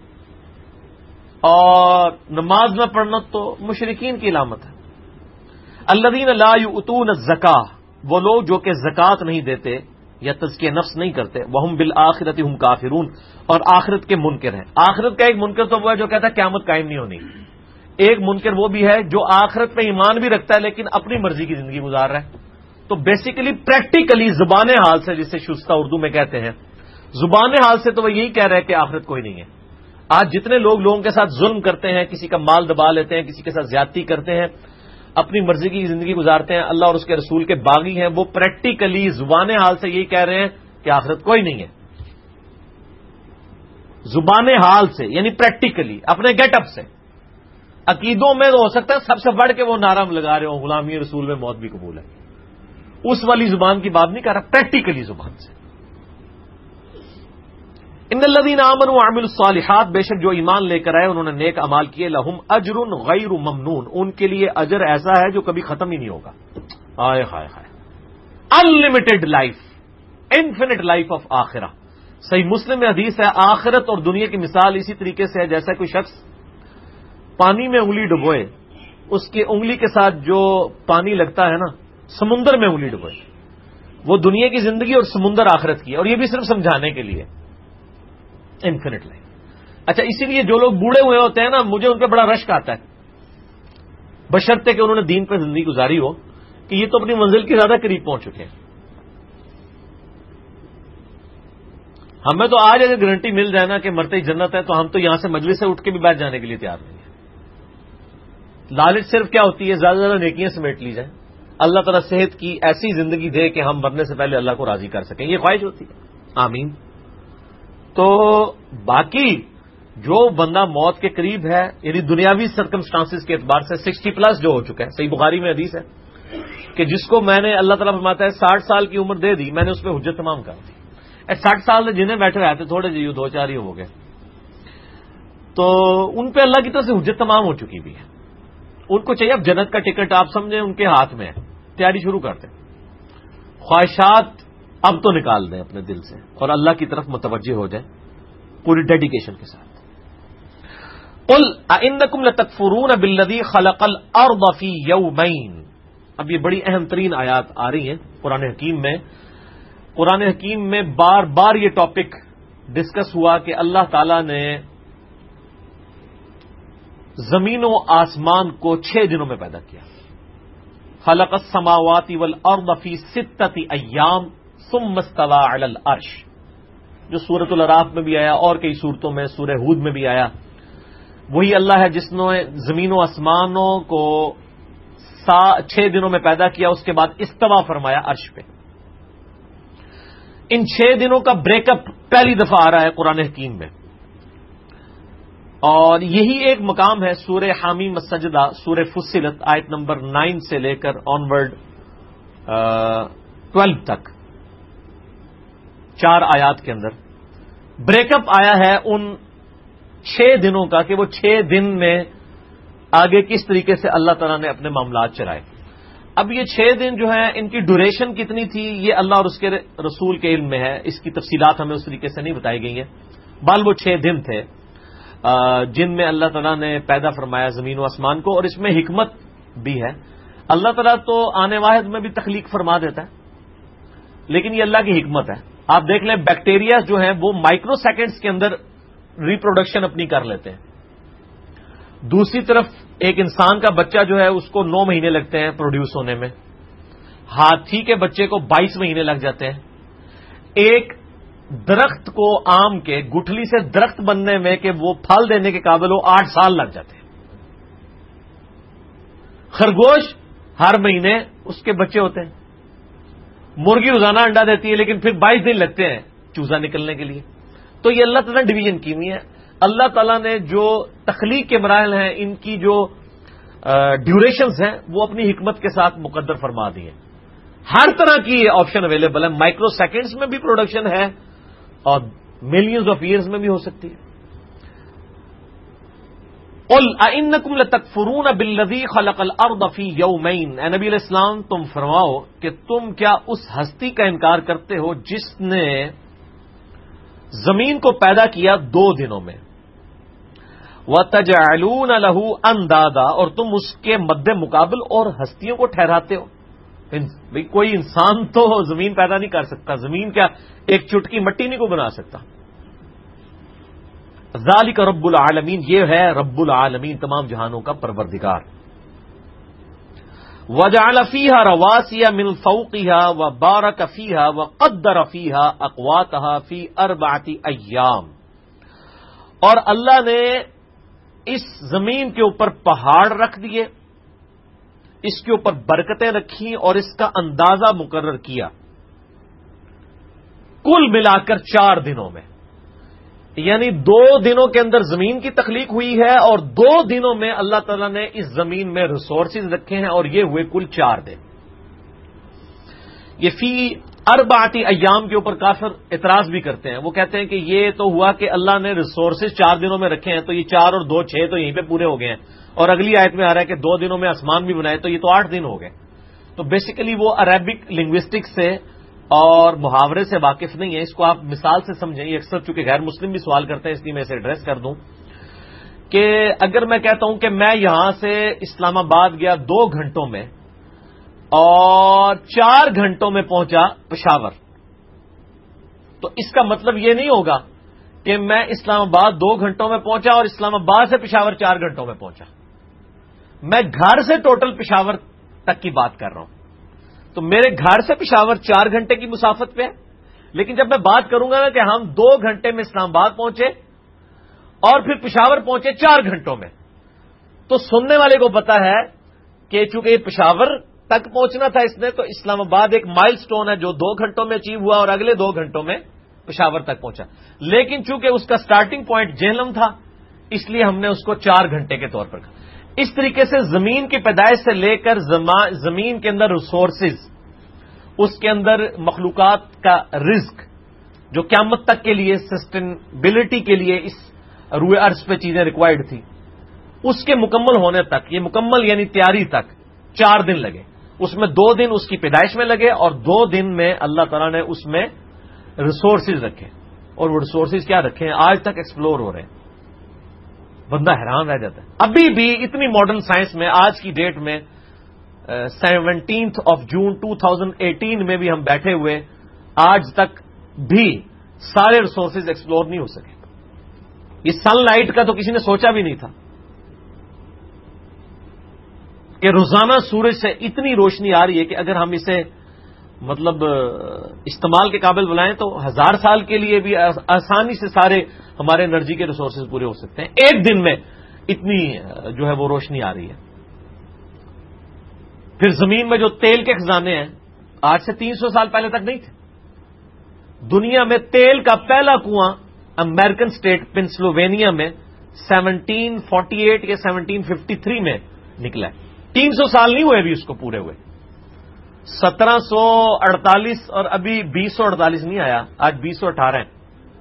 اور نماز نہ پڑھنا تو مشرکین کی علامت ہے. الذین لا یؤتون الزکاۃ, وہ لوگ جو کہ زکوٰۃ نہیں دیتے یا تزکیہ نفس نہیں کرتے, وہم بالآخرۃ ہم کافرون, اور آخرت کے منکر ہیں. آخرت کا ایک منکر تو وہ ہے جو کہتا ہے قیامت قائم نہیں ہونی. ایک منکر وہ بھی ہے جو آخرت پہ ایمان بھی رکھتا ہے لیکن اپنی مرضی کی زندگی گزار رہا ہے. تو بیسیکلی پریکٹیکلی زبان حال سے, جسے شستہ اردو میں کہتے ہیں, زبان حال سے تو وہ یہی کہہ رہے ہیں کہ آخرت کوئی نہیں ہے. آج جتنے لوگ لوگوں کے ساتھ ظلم کرتے ہیں, کسی کا مال دبا لیتے ہیں, کسی کے ساتھ زیادتی کرتے ہیں, اپنی مرضی کی زندگی گزارتے ہیں, اللہ اور اس کے رسول کے باغی ہیں, وہ پریکٹیکلی زبان حال سے یہی کہہ رہے ہیں کہ آخرت کوئی نہیں ہے. زبان حال سے یعنی پریکٹیکلی اپنے گیٹ اپ سے. عقیدوں میں تو ہو سکتا ہے سب سے بڑھ کے وہ نعرہ لگا رہے ہو غلامی رسول میں موت بھی قبول ہے، اس والی زبان کی بات نہیں کر رہا، پریکٹیکلی زبان سے. ان الذین آمنوا وعملوا الصالحات، بے شک جو ایمان لے کر آئے انہوں نے نیک اعمال کیے، لہم اجر غیر ممنون، ان کے لیے اجر ایسا ہے جو کبھی ختم ہی نہیں ہوگا. ہائے ہائے ہائے، unlimited life, infinite life of آخرہ. صحیح مسلم میں حدیث ہے، آخرت اور دنیا کی مثال اسی طریقے سے ہے جیسا کوئی شخص پانی میں انگلی ڈبوئے، اس کی انگلی کے ساتھ جو پانی لگتا ہے نا، سمندر میں انگلی ڈبوئے، وہ دنیا کی زندگی اور سمندر آخرت کی. اور یہ بھی صرف سمجھانے کے لیے، انفینٹ لائف. اچھا، اسی لیے جو لوگ بوڑھے ہوئے ہوتے ہیں نا، مجھے ان پہ بڑا رشک آتا ہے، بشرطے کہ انہوں نے دین پہ زندگی گزاری ہو، کہ یہ تو اپنی منزل کے زیادہ قریب پہنچ چکے ہیں. ہمیں تو آج اگر گارنٹی مل جائے نا کہ مرتے ہی جنت ہے، تو ہم تو یہاں سے مجلس سے اٹھ کے بھی بیٹھ جانے کے لیے تیار نہیں ہیں. لالچ صرف کیا ہوتی ہے؟ زیادہ سے زیادہ نیکیاں سمیٹ لی جائیں، اللہ تعالیٰ صحت کی ایسی زندگی دے کہ ہم مرنے سے پہلے اللہ کو راضی کر سکیں، یہ خواہش ہوتی ہے. آمین. تو باقی جو بندہ موت کے قریب ہے، یعنی دنیاوی سرکمسٹانسز کے اعتبار سے 60+ جو ہو چکا ہے، صحیح بخاری میں حدیث ہے کہ جس کو میں نے، اللہ تعالیٰ فرماتا ہے 60 سال کی عمر دے دی، میں نے اس پہ حجت تمام کر دی. 60 سال سے جنہیں بیٹھے رہتے تھوڑے جی 2-4 ہی ہو گئے، تو ان پہ اللہ کی طرف سے حجت تمام ہو چکی بھی ہے. ان کو چاہیے اب جنت کا ٹکٹ آپ سمجھیں ان کے ہاتھ میں ہے، تیاری شروع کرتے ہیں. خواہشات اب تو نکال دیں اپنے دل سے اور اللہ کی طرف متوجہ ہو جائیں پوری ڈیڈیکیشن کے ساتھ. قل اانکم لتکفرون بالذی خلق الارض فی یومین. اب یہ بڑی اہم ترین آیات آ رہی ہیں قرآن حکیم میں. قرآن حکیم میں بار بار یہ ٹاپک ڈسکس ہوا کہ اللہ تعالی نے زمین و آسمان کو 6 دنوں میں پیدا کیا. خلق السماوات والارض فی 6 ایام ثم استوى علی العرش، جو سورۃ الاعراف میں بھی آیا اور کئی صورتوں میں، سورہ ہود میں بھی آیا. وہی اللہ ہے جس نے زمین و آسمانوں کو 6 دنوں میں پیدا کیا، اس کے بعد استوا فرمایا عرش پہ. ان 6 دنوں کا بریک اپ پہلی دفعہ آ رہا ہے قرآن حکیم میں، اور یہی ایک مقام ہے سورہ حامیم السجدہ، سورہ فصلت آیت نمبر 9 سے لے کر آنورڈ 12 تک 4 آیات کے اندر بریک اپ آیا ہے ان 6 دنوں کا کہ وہ 6 دن میں آگے کس طریقے سے اللہ تعالیٰ نے اپنے معاملات چلائے. اب یہ 6 دن جو ہیں ان کی ڈیوریشن کتنی تھی یہ اللہ اور اس کے رسول کے علم میں ہے، اس کی تفصیلات ہمیں اس طریقے سے نہیں بتائی گئی ہیں. بال وہ 6 دن تھے جن میں اللہ تعالیٰ نے پیدا فرمایا زمین و آسمان کو، اور اس میں حکمت بھی ہے. اللہ تعالیٰ تو آنے واحد میں بھی تخلیق فرما دیتا ہے، لیکن یہ اللہ کی حکمت ہے. آپ دیکھ لیں بیکٹیریا جو ہیں وہ مائکرو سیکنڈز کے اندر ریپروڈکشن اپنی کر لیتے ہیں. دوسری طرف ایک انسان کا بچہ جو ہے اس کو 9 مہینے لگتے ہیں پروڈیوس ہونے میں، ہاتھی کے بچے کو 22 مہینے لگ جاتے ہیں. ایک درخت کو آم کے گٹھلی سے درخت بننے میں کہ وہ پھل دینے کے قابل ہو 8 سال لگ جاتے ہیں. خرگوش ہر مہینے اس کے بچے ہوتے ہیں. مرغی روزانہ انڈا دیتی ہے لیکن پھر 22 دن لگتے ہیں چوزا نکلنے کے لیے. تو یہ اللہ تعالیٰ نے ڈویژن کی ہوئی ہے. اللہ تعالیٰ نے جو تخلیق کے مراحل ہیں ان کی جو ڈیوریشنز ہیں وہ اپنی حکمت کے ساتھ مقدر فرما دی ہیں. ہر طرح کی آپشن اویلیبل ہے، مائکرو سیکنڈز میں بھی پروڈکشن ہے اور ملینز آف ایئرز میں بھی ہو سکتی ہے. قل اانکم لتکفرون بالذی خلق الارض فی یومین. اے نبی علیہ السلام تم فرماؤ کہ تم کیا اس ہستی کا انکار کرتے ہو جس نے زمین کو پیدا کیا 2 دنوں میں. وَتَجْعَلُونَ لَهُ أَنْدَادًا، اور تم اس کے مد مقابل اور ہستیوں کو ٹھہراتے ہو. بھئی کوئی انسان تو زمین پیدا نہیں کر سکتا، زمین کیا ایک چٹکی مٹی نہیں کو بنا سکتا. ذالک رب العالمین، یہ ہے رب العالمین، تمام جہانوں کا پروردگار. وَجَعَلَ فِيهَا رَوَاسِيَ مِنْ فَوْقِهَا وَبَارَكَ فِيهَا وَقَدَّرَ فِيهَا أَقْوَاتَهَا فِي 4 أَيَّامٍ. اور اللہ نے اس زمین کے اوپر پہاڑ رکھ دیے، اس کے اوپر برکتیں رکھی اور اس کا اندازہ مقرر کیا کل ملا کر 4 دنوں میں. یعنی 2 دنوں کے اندر زمین کی تخلیق ہوئی ہے اور 2 دنوں میں اللہ تعالیٰ نے اس زمین میں ریسورسز رکھے ہیں اور یہ ہوئے کل 4 دن. یہ فی اربعتی ایام کے اوپر کافر اعتراض بھی کرتے ہیں. وہ کہتے ہیں کہ یہ تو ہوا کہ اللہ نے ریسورسز 4 دنوں میں رکھے ہیں تو یہ 4 اور 2 6 تو یہیں پہ پورے ہو گئے ہیں, اور اگلی آیت میں آ رہا ہے کہ 2 دنوں میں آسمان بھی بنائے تو یہ تو 8 دن ہو گئے. تو بیسیکلی وہ عربک لنگوسٹک سے اور محاورے سے واقف نہیں ہے. اس کو آپ مثال سے سمجھیں. یہ اکثر چونکہ غیر مسلم بھی سوال کرتے ہیں اس لیے میں اسے ایڈریس کر دوں کہ اگر میں کہتا ہوں کہ میں یہاں سے اسلام آباد گیا 2 گھنٹوں میں اور 4 گھنٹوں میں پہنچا پشاور, تو اس کا مطلب یہ نہیں ہوگا کہ میں اسلام آباد 2 گھنٹوں میں پہنچا اور اسلام آباد سے پشاور 4 گھنٹوں میں پہنچا. میں گھر سے ٹوٹل پشاور تک کی بات کر رہا ہوں. تو میرے گھر سے پشاور 4 گھنٹے کی مسافت پہ ہے, لیکن جب میں بات کروں گا نا کہ ہم 2 گھنٹے میں اسلام آباد پہنچے اور پھر پشاور پہنچے 4 گھنٹوں میں, تو سننے والے کو پتا ہے کہ چونکہ یہ پشاور تک پہنچنا تھا اس نے, تو اسلام آباد ایک مائل سٹون ہے جو 2 گھنٹوں میں اچیو ہوا اور اگلے 2 گھنٹوں میں پشاور تک پہنچا. لیکن چونکہ اس کا سٹارٹنگ پوائنٹ جہلم تھا اس لیے ہم نے اس کو 4 گھنٹے کے طور پر کہا. اس طریقے سے زمین کی پیدائش سے لے کر زمین کے اندر ریسورسز, اس کے اندر مخلوقات کا رزق جو قیامت تک کے لیے سسٹینبلٹی کے لیے اس روئے ارض پہ چیزیں ریکوائرڈ تھی, اس کے مکمل ہونے تک, یہ مکمل یعنی تیاری تک 4 دن لگے. اس میں 2 دن اس کی پیدائش میں لگے اور 2 دن میں اللہ تعالیٰ نے اس میں ریسورسز رکھے, اور وہ ریسورسز کیا رکھے ہیں آج تک ایکسپلور ہو رہے ہیں. بندہ حیران رہ جاتا ہے. ابھی بھی اتنی ماڈرن سائنس میں آج کی ڈیٹ میں 17 جون 2018 میں بھی ہم بیٹھے ہوئے آج تک بھی سارے ریسورسز ایکسپلور نہیں ہو سکے. یہ سن لائٹ کا تو کسی نے سوچا بھی نہیں تھا کہ روزانہ سورج سے اتنی روشنی آ رہی ہے کہ اگر ہم اسے مطلب استعمال کے قابل بلائیں تو 1000 سال کے لیے بھی آسانی سے سارے ہمارے انرجی کے ریسورسز پورے ہو سکتے ہیں. ایک دن میں اتنی جو ہے وہ روشنی آ رہی ہے. پھر زمین میں جو تیل کے خزانے ہیں آج سے 300 سال پہلے تک نہیں تھے. دنیا میں تیل کا پہلا کنواں امریکن اسٹیٹ پنسلوینیا میں 1748 یا 1753 میں نکلا ہے. 300 سال نہیں ہوئے ابھی اس کو پورے ہوئے. 1748 اور ابھی 2048 نہیں آیا, آج 2018 ہے.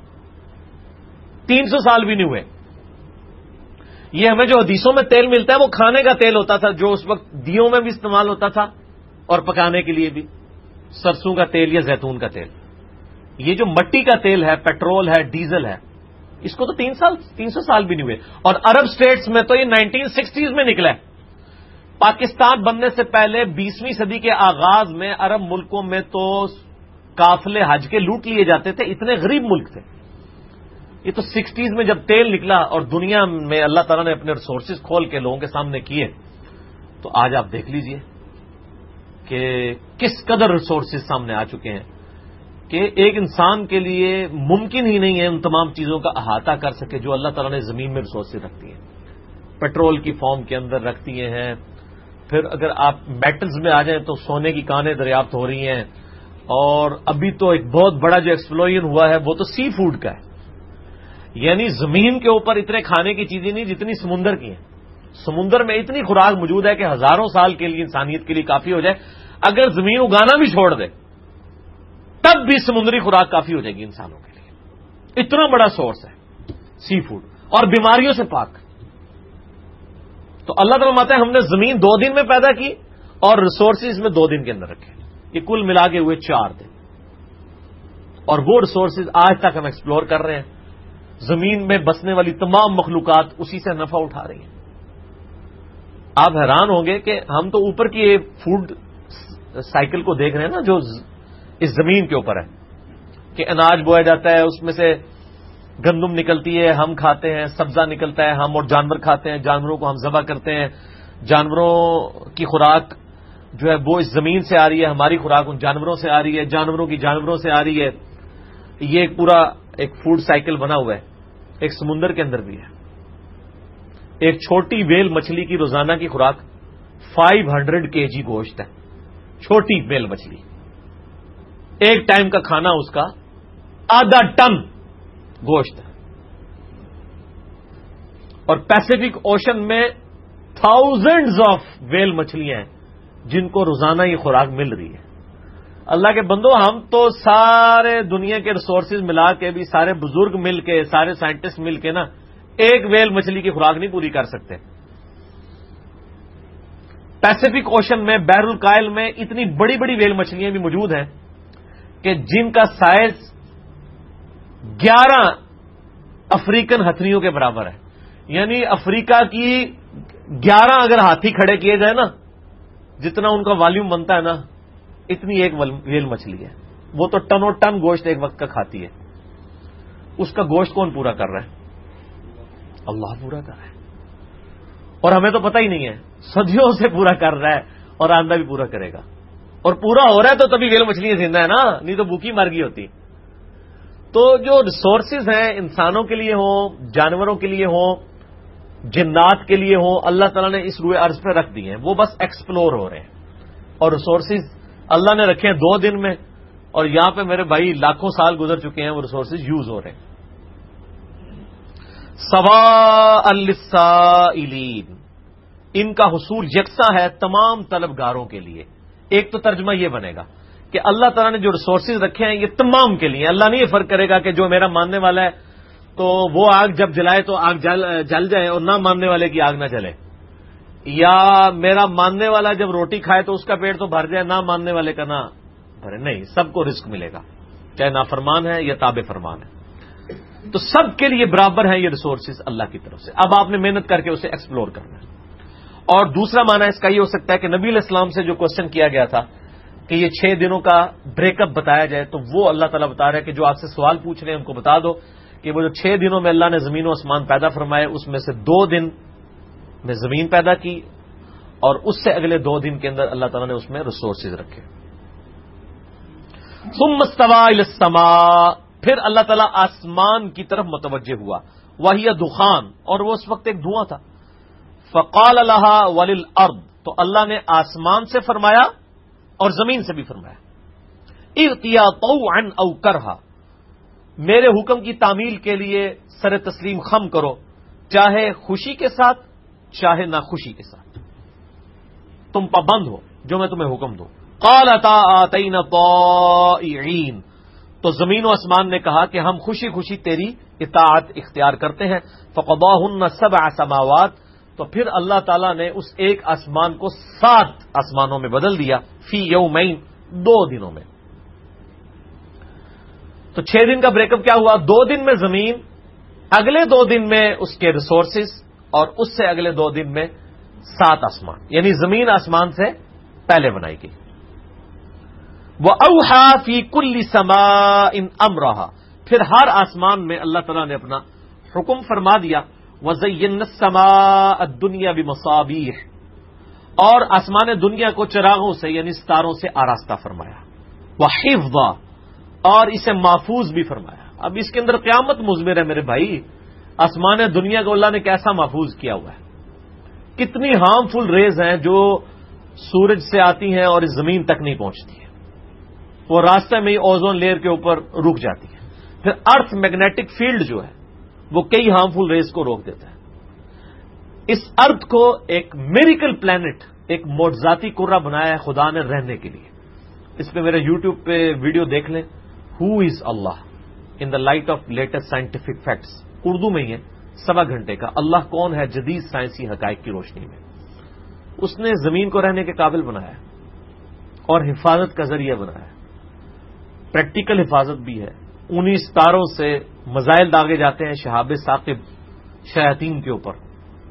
300 سال بھی نہیں ہوئے. یہ ہمیں جو حدیثوں میں تیل ملتا ہے وہ کھانے کا تیل ہوتا تھا جو اس وقت دیوں میں بھی استعمال ہوتا تھا اور پکانے کے لیے بھی, سرسوں کا تیل یا زیتون کا تیل. یہ جو مٹی کا تیل ہے, پیٹرول ہے, ڈیزل ہے, اس کو تو 300 سال بھی نہیں ہوئے. اور عرب اسٹیٹس میں تو یہ 1960s میں نکلا ہے. پاکستان بننے سے پہلے 20ویں صدی کے آغاز میں عرب ملکوں میں تو قافلے حج کے لوٹ لیے جاتے تھے, اتنے غریب ملک تھے. یہ تو 60s میں جب تیل نکلا اور دنیا میں اللہ تعالیٰ نے اپنے ریسورسز کھول کے لوگوں کے سامنے کیے, تو آج آپ دیکھ لیجئے کہ کس قدر ریسورسز سامنے آ چکے ہیں کہ ایک انسان کے لیے ممکن ہی نہیں ہے ان تمام چیزوں کا احاطہ کر سکے جو اللہ تعالیٰ نے زمین میں ریسورسز رکھتی ہیں. پیٹرول کی فارم کے اندر رکھتی ہیں. پھر اگر آپ میٹلز میں آ جائیں تو سونے کی کانیں دریافت ہو رہی ہیں. اور ابھی تو ایک بہت بڑا جو ایکسپلوژن ہوا ہے وہ تو سی فوڈ کا ہے. یعنی زمین کے اوپر اتنے کھانے کی چیزیں نہیں جتنی سمندر کی ہیں. سمندر میں اتنی خوراک موجود ہے کہ ہزاروں سال کے لیے انسانیت کے لیے کافی ہو جائے. اگر زمین اگانا بھی چھوڑ دے تب بھی سمندری خوراک کافی ہو جائے گی انسانوں کے لیے. اتنا بڑا سورس ہے سی فوڈ, اور بیماریوں سے پاک. تو اللہ تعالیٰ ماتا ہے ہم نے زمین 2 دن میں پیدا کی اور ریسورسز میں 2 دن کے اندر رکھے. یہ کل ملا کے ہوئے 4 دن, اور وہ ریسورسز آج تک ہم ایکسپلور کر رہے ہیں. زمین میں بسنے والی تمام مخلوقات اسی سے نفع اٹھا رہی ہیں. آپ حیران ہوں گے کہ ہم تو اوپر کی فوڈ سائیکل کو دیکھ رہے ہیں نا جو اس زمین کے اوپر ہے کہ اناج بویا جاتا ہے, اس میں سے گندم نکلتی ہے, ہم کھاتے ہیں, سبزہ نکلتا ہے, ہم اور جانور کھاتے ہیں, جانوروں کو ہم ذبح کرتے ہیں. جانوروں کی خوراک جو ہے وہ اس زمین سے آ رہی ہے, ہماری خوراک ان جانوروں سے آ رہی ہے, جانوروں کی جانوروں سے آ رہی ہے. یہ ایک پورا ایک فوڈ سائیکل بنا ہوا ہے. ایک سمندر کے اندر بھی ہے. ایک چھوٹی ویل مچھلی کی روزانہ کی خوراک 500 kg گوشت ہے. چھوٹی ویل مچھلی, ایک ٹائم کا کھانا اس کا ½ ٹن گوشت ہے. اور پیسیفک اوشن میں تھاؤزینڈز آف ویل مچھلیاں ہیں جن کو روزانہ یہ خوراک مل رہی ہے. اللہ کے بندو، ہم تو سارے دنیا کے ریسورسز ملا کے بھی، سارے بزرگ مل کے، سارے سائنٹسٹ مل کے نا ایک ویل مچھلی کی خوراک نہیں پوری کر سکتے. پیسیفک اوشن میں، بحر الکائل میں اتنی بڑی بڑی ویل مچھلیاں بھی موجود ہیں کہ جن کا سائز 11 افریقن ہتھیوں کے برابر ہے. یعنی افریقہ کی 11 اگر ہاتھی کھڑے کیے جائے نا، جتنا ان کا والیوم بنتا ہے نا، اتنی ایک ویل مچھلی ہے. وہ تو ٹنوں ٹن گوشت ایک وقت کا کھاتی ہے. اس کا گوشت کون پورا کر رہا ہے؟ اللہ پورا کر رہا ہے. اور ہمیں تو پتہ ہی نہیں ہے، صدیوں سے پورا کر رہا ہے اور آئندہ بھی پورا کرے گا. اور پورا ہو رہا ہے تو تبھی ویل مچھلیاں زندہ ہے نا، نہیں تو بھوکی مر گئی ہوتی. تو جو ریسورسز ہیں انسانوں کے لیے ہوں، جانوروں کے لیے ہوں، جنات کے لیے ہوں، اللہ تعالیٰ نے اس روئے ارض پہ رکھ دی ہیں. وہ بس ایکسپلور ہو رہے ہیں. اور ریسورسز اللہ نے رکھے ہیں 2 دن میں، اور یہاں پہ میرے بھائی لاکھوں سال گزر چکے ہیں، وہ ریسورسز یوز ہو رہے ہیں. سواء للسائلین، ان کا حصول یکساں ہے تمام طلبگاروں کے لیے. ایک تو ترجمہ یہ بنے گا کہ اللہ تعالیٰ نے جو ریسورسز رکھے ہیں یہ تمام کے لیے. اللہ نہیں یہ فرق کرے گا کہ جو میرا ماننے والا ہے تو وہ آگ جب جلائے تو آگ جل جائے اور نہ ماننے والے کی آگ نہ جلے، یا میرا ماننے والا جب روٹی کھائے تو اس کا پیٹ تو بھر جائے، نہ ماننے والے کا نہ بھرے. نہیں، سب کو رزق ملے گا، چاہے نافرمان ہے یا تابع فرمان ہے. تو سب کے لیے برابر ہیں یہ ریسورسز اللہ کی طرف سے. اب آپ نے محنت کر کے اسے ایکسپلور کرنا ہے. اور دوسرا معنی اس کا یہ ہو سکتا ہے کہ نبی علیہ السلام سے جو کوشچن کیا گیا تھا کہ یہ 6 دنوں کا بریک اپ بتایا جائے، تو وہ اللہ تعالیٰ بتا رہا ہے کہ جو آپ سے سوال پوچھ رہے ہیں ان کو بتا دو کہ وہ جو 6 دنوں میں اللہ نے زمین و آسمان پیدا فرمائے، اس میں سے 2 دن میں زمین پیدا کی، اور اس سے اگلے 2 دن کے اندر اللہ تعالیٰ نے اس میں ریسورسز رکھے. ثم استوى الى السماء، پھر اللہ تعالیٰ آسمان کی طرف متوجہ ہوا. وہی دخان، اور وہ اس وقت ایک دھواں تھا. فقال لها وللارض، تو اللہ نے آسمان سے فرمایا اور زمین سے بھی فرمایا، ائتیا طوعا او کرہا، میرے حکم کی تعمیل کے لیے سر تسلیم خم کرو، چاہے خوشی کے ساتھ چاہے ناخوشی کے ساتھ، تم پابند ہو جو میں تمہیں حکم دوں. قالتا آتینا طائعین، تو زمین و آسمان نے کہا کہ ہم خوشی خوشی تیری اطاعت اختیار کرتے ہیں. فقضاہن 7 سماوات، تو پھر اللہ تعالیٰ نے اس ایک آسمان کو 7 آسمانوں میں بدل دیا. فی یومین، 2 دنوں میں. تو 6 دن کا بریک اپ کیا ہوا؟ 2 دن میں زمین، اگلے 2 دن میں اس کے ریسورسز، اور اس سے اگلے 2 دن میں 7 آسمان، یعنی زمین آسمان سے پہلے بنائی گئی. وَأَوْحَى فِي كُلِّ سَمَاءٍ أَمْرَهَا، پھر ہر آسمان میں اللہ تعالیٰ نے اپنا حکم فرما دیا. وَزَيَّنَّا السَّمَاءَ الدُّنْيَا بِمَصَابِيحَ، اور آسمان دنیا کو چراغوں سے یعنی ستاروں سے آراستہ فرمایا. وَحِفْظًا، اور اسے محفوظ بھی فرمایا. اب اس کے اندر قیامت مضمر ہے میرے بھائی. آسمان دنیا کو اللہ نے کیسا محفوظ کیا ہوا ہے. کتنی ہارمفل ریز ہیں جو سورج سے آتی ہیں اور اس زمین تک نہیں پہنچتی ہیں، وہ راستے میں ہی اوزون لیئر کے اوپر رک جاتی ہے. پھر ارتھ میگنیٹک فیلڈ جو ہے وہ کئی ہارمفل ریز کو روک دیتا ہے. اس ارتھ کو ایک میریکل پلانٹ، ایک معجزاتی کرہ بنایا ہے خدا نے رہنے کے لیے. اس پہ میرے یوٹیوب پہ ویڈیو دیکھ لیں، who is Allah in the light of latest scientific facts, Urdu میں ہی ہے، 1.25 گھنٹے کا. اللہ کون ہے جدید سائنسی حقائق کی روشنی میں. اس نے زمین کو رہنے کے قابل بنایا اور حفاظت کا ذریعہ بنایا. پریکٹیکل حفاظت بھی ہے. 19 ستاروں سے مزائل داغے جاتے ہیں شہاب ثاقب شیاطین کے اوپر.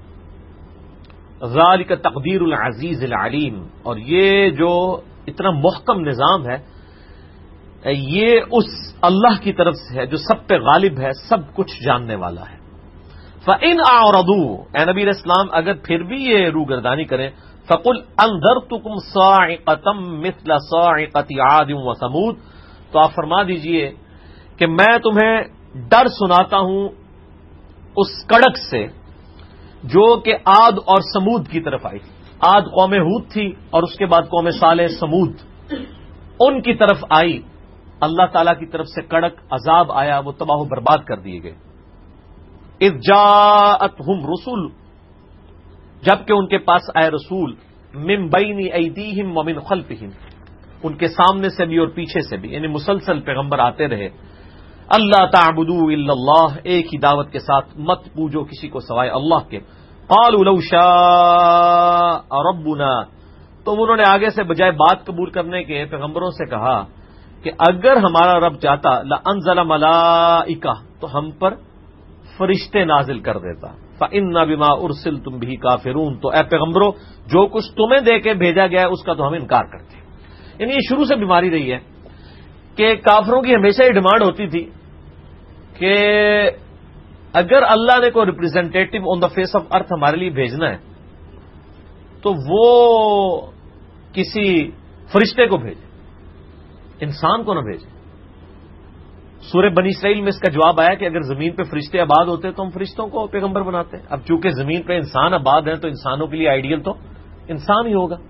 ذالک تقدیر العزیز العلیم، اور یہ جو اتنا محکم نظام ہے یہ اس اللہ کی طرف سے ہے جو سب پہ غالب ہے، سب کچھ جاننے والا ہے. فَإِنْ أَعْرَضُوا، اے نبی علیہ السلام اگر پھر بھی یہ روگردانی کریں، فَقُلْ أَنذَرْتُكُمْ صَاعِقَةً مِثْلَ صَاعِقَةِ عَادٍ وَثَمُودَ، تو آپ فرما دیجئے کہ میں تمہیں ڈر سناتا ہوں اس کڑک سے جو کہ عاد اور سمود کی طرف آئی تھی. عاد قوم ہود تھی اور اس کے بعد قوم صالح سمود، ان کی طرف آئی. اللہ تعالیٰ کی طرف سے کڑک عذاب آیا، وہ تباہ و برباد کر دیے گئے. اذ جاءتہم رسل، جبکہ ان کے پاس آئے رسول، من بین ایدیہم ومن خلفہم، ان کے سامنے سے بھی اور پیچھے سے بھی، یعنی مسلسل پیغمبر آتے رہے. اللہ تعبدوا الا اللہ، ایک ہی دعوت کے ساتھ مت پوجو کسی کو سوائے اللہ کے. قالوا لو شاء ربنا، تو انہوں نے آگے سے بجائے بات قبول کرنے کے پیغمبروں سے کہا کہ اگر ہمارا رب چاہتا لانزل ملائکہ، تو ہم پر فرشتے نازل کر دیتا. فإنا بما ارسلتم به کافرون، تو اے پیغمبروں جو کچھ تمہیں دے کے بھیجا گیا ہے اس کا تو ہم انکار کرتے ہیں. یعنی یہ شروع سے بیماری رہی ہے کہ کافروں کی ہمیشہ یہ ڈیمانڈ ہوتی تھی کہ اگر اللہ نے کوئی representative on the face of earth ہمارے لیے بھیجنا ہے تو وہ کسی فرشتے کو بھیجے، انسان کو نہ بھیجے. سورہ بنی اسرائیل میں اس کا جواب آیا کہ اگر زمین پہ فرشتے آباد ہوتے تو ہم فرشتوں کو پیغمبر بناتے ہیں. اب چونکہ زمین پہ انسان آباد ہیں تو انسانوں کے لیے آئیڈیل تو انسان ہی ہوگا.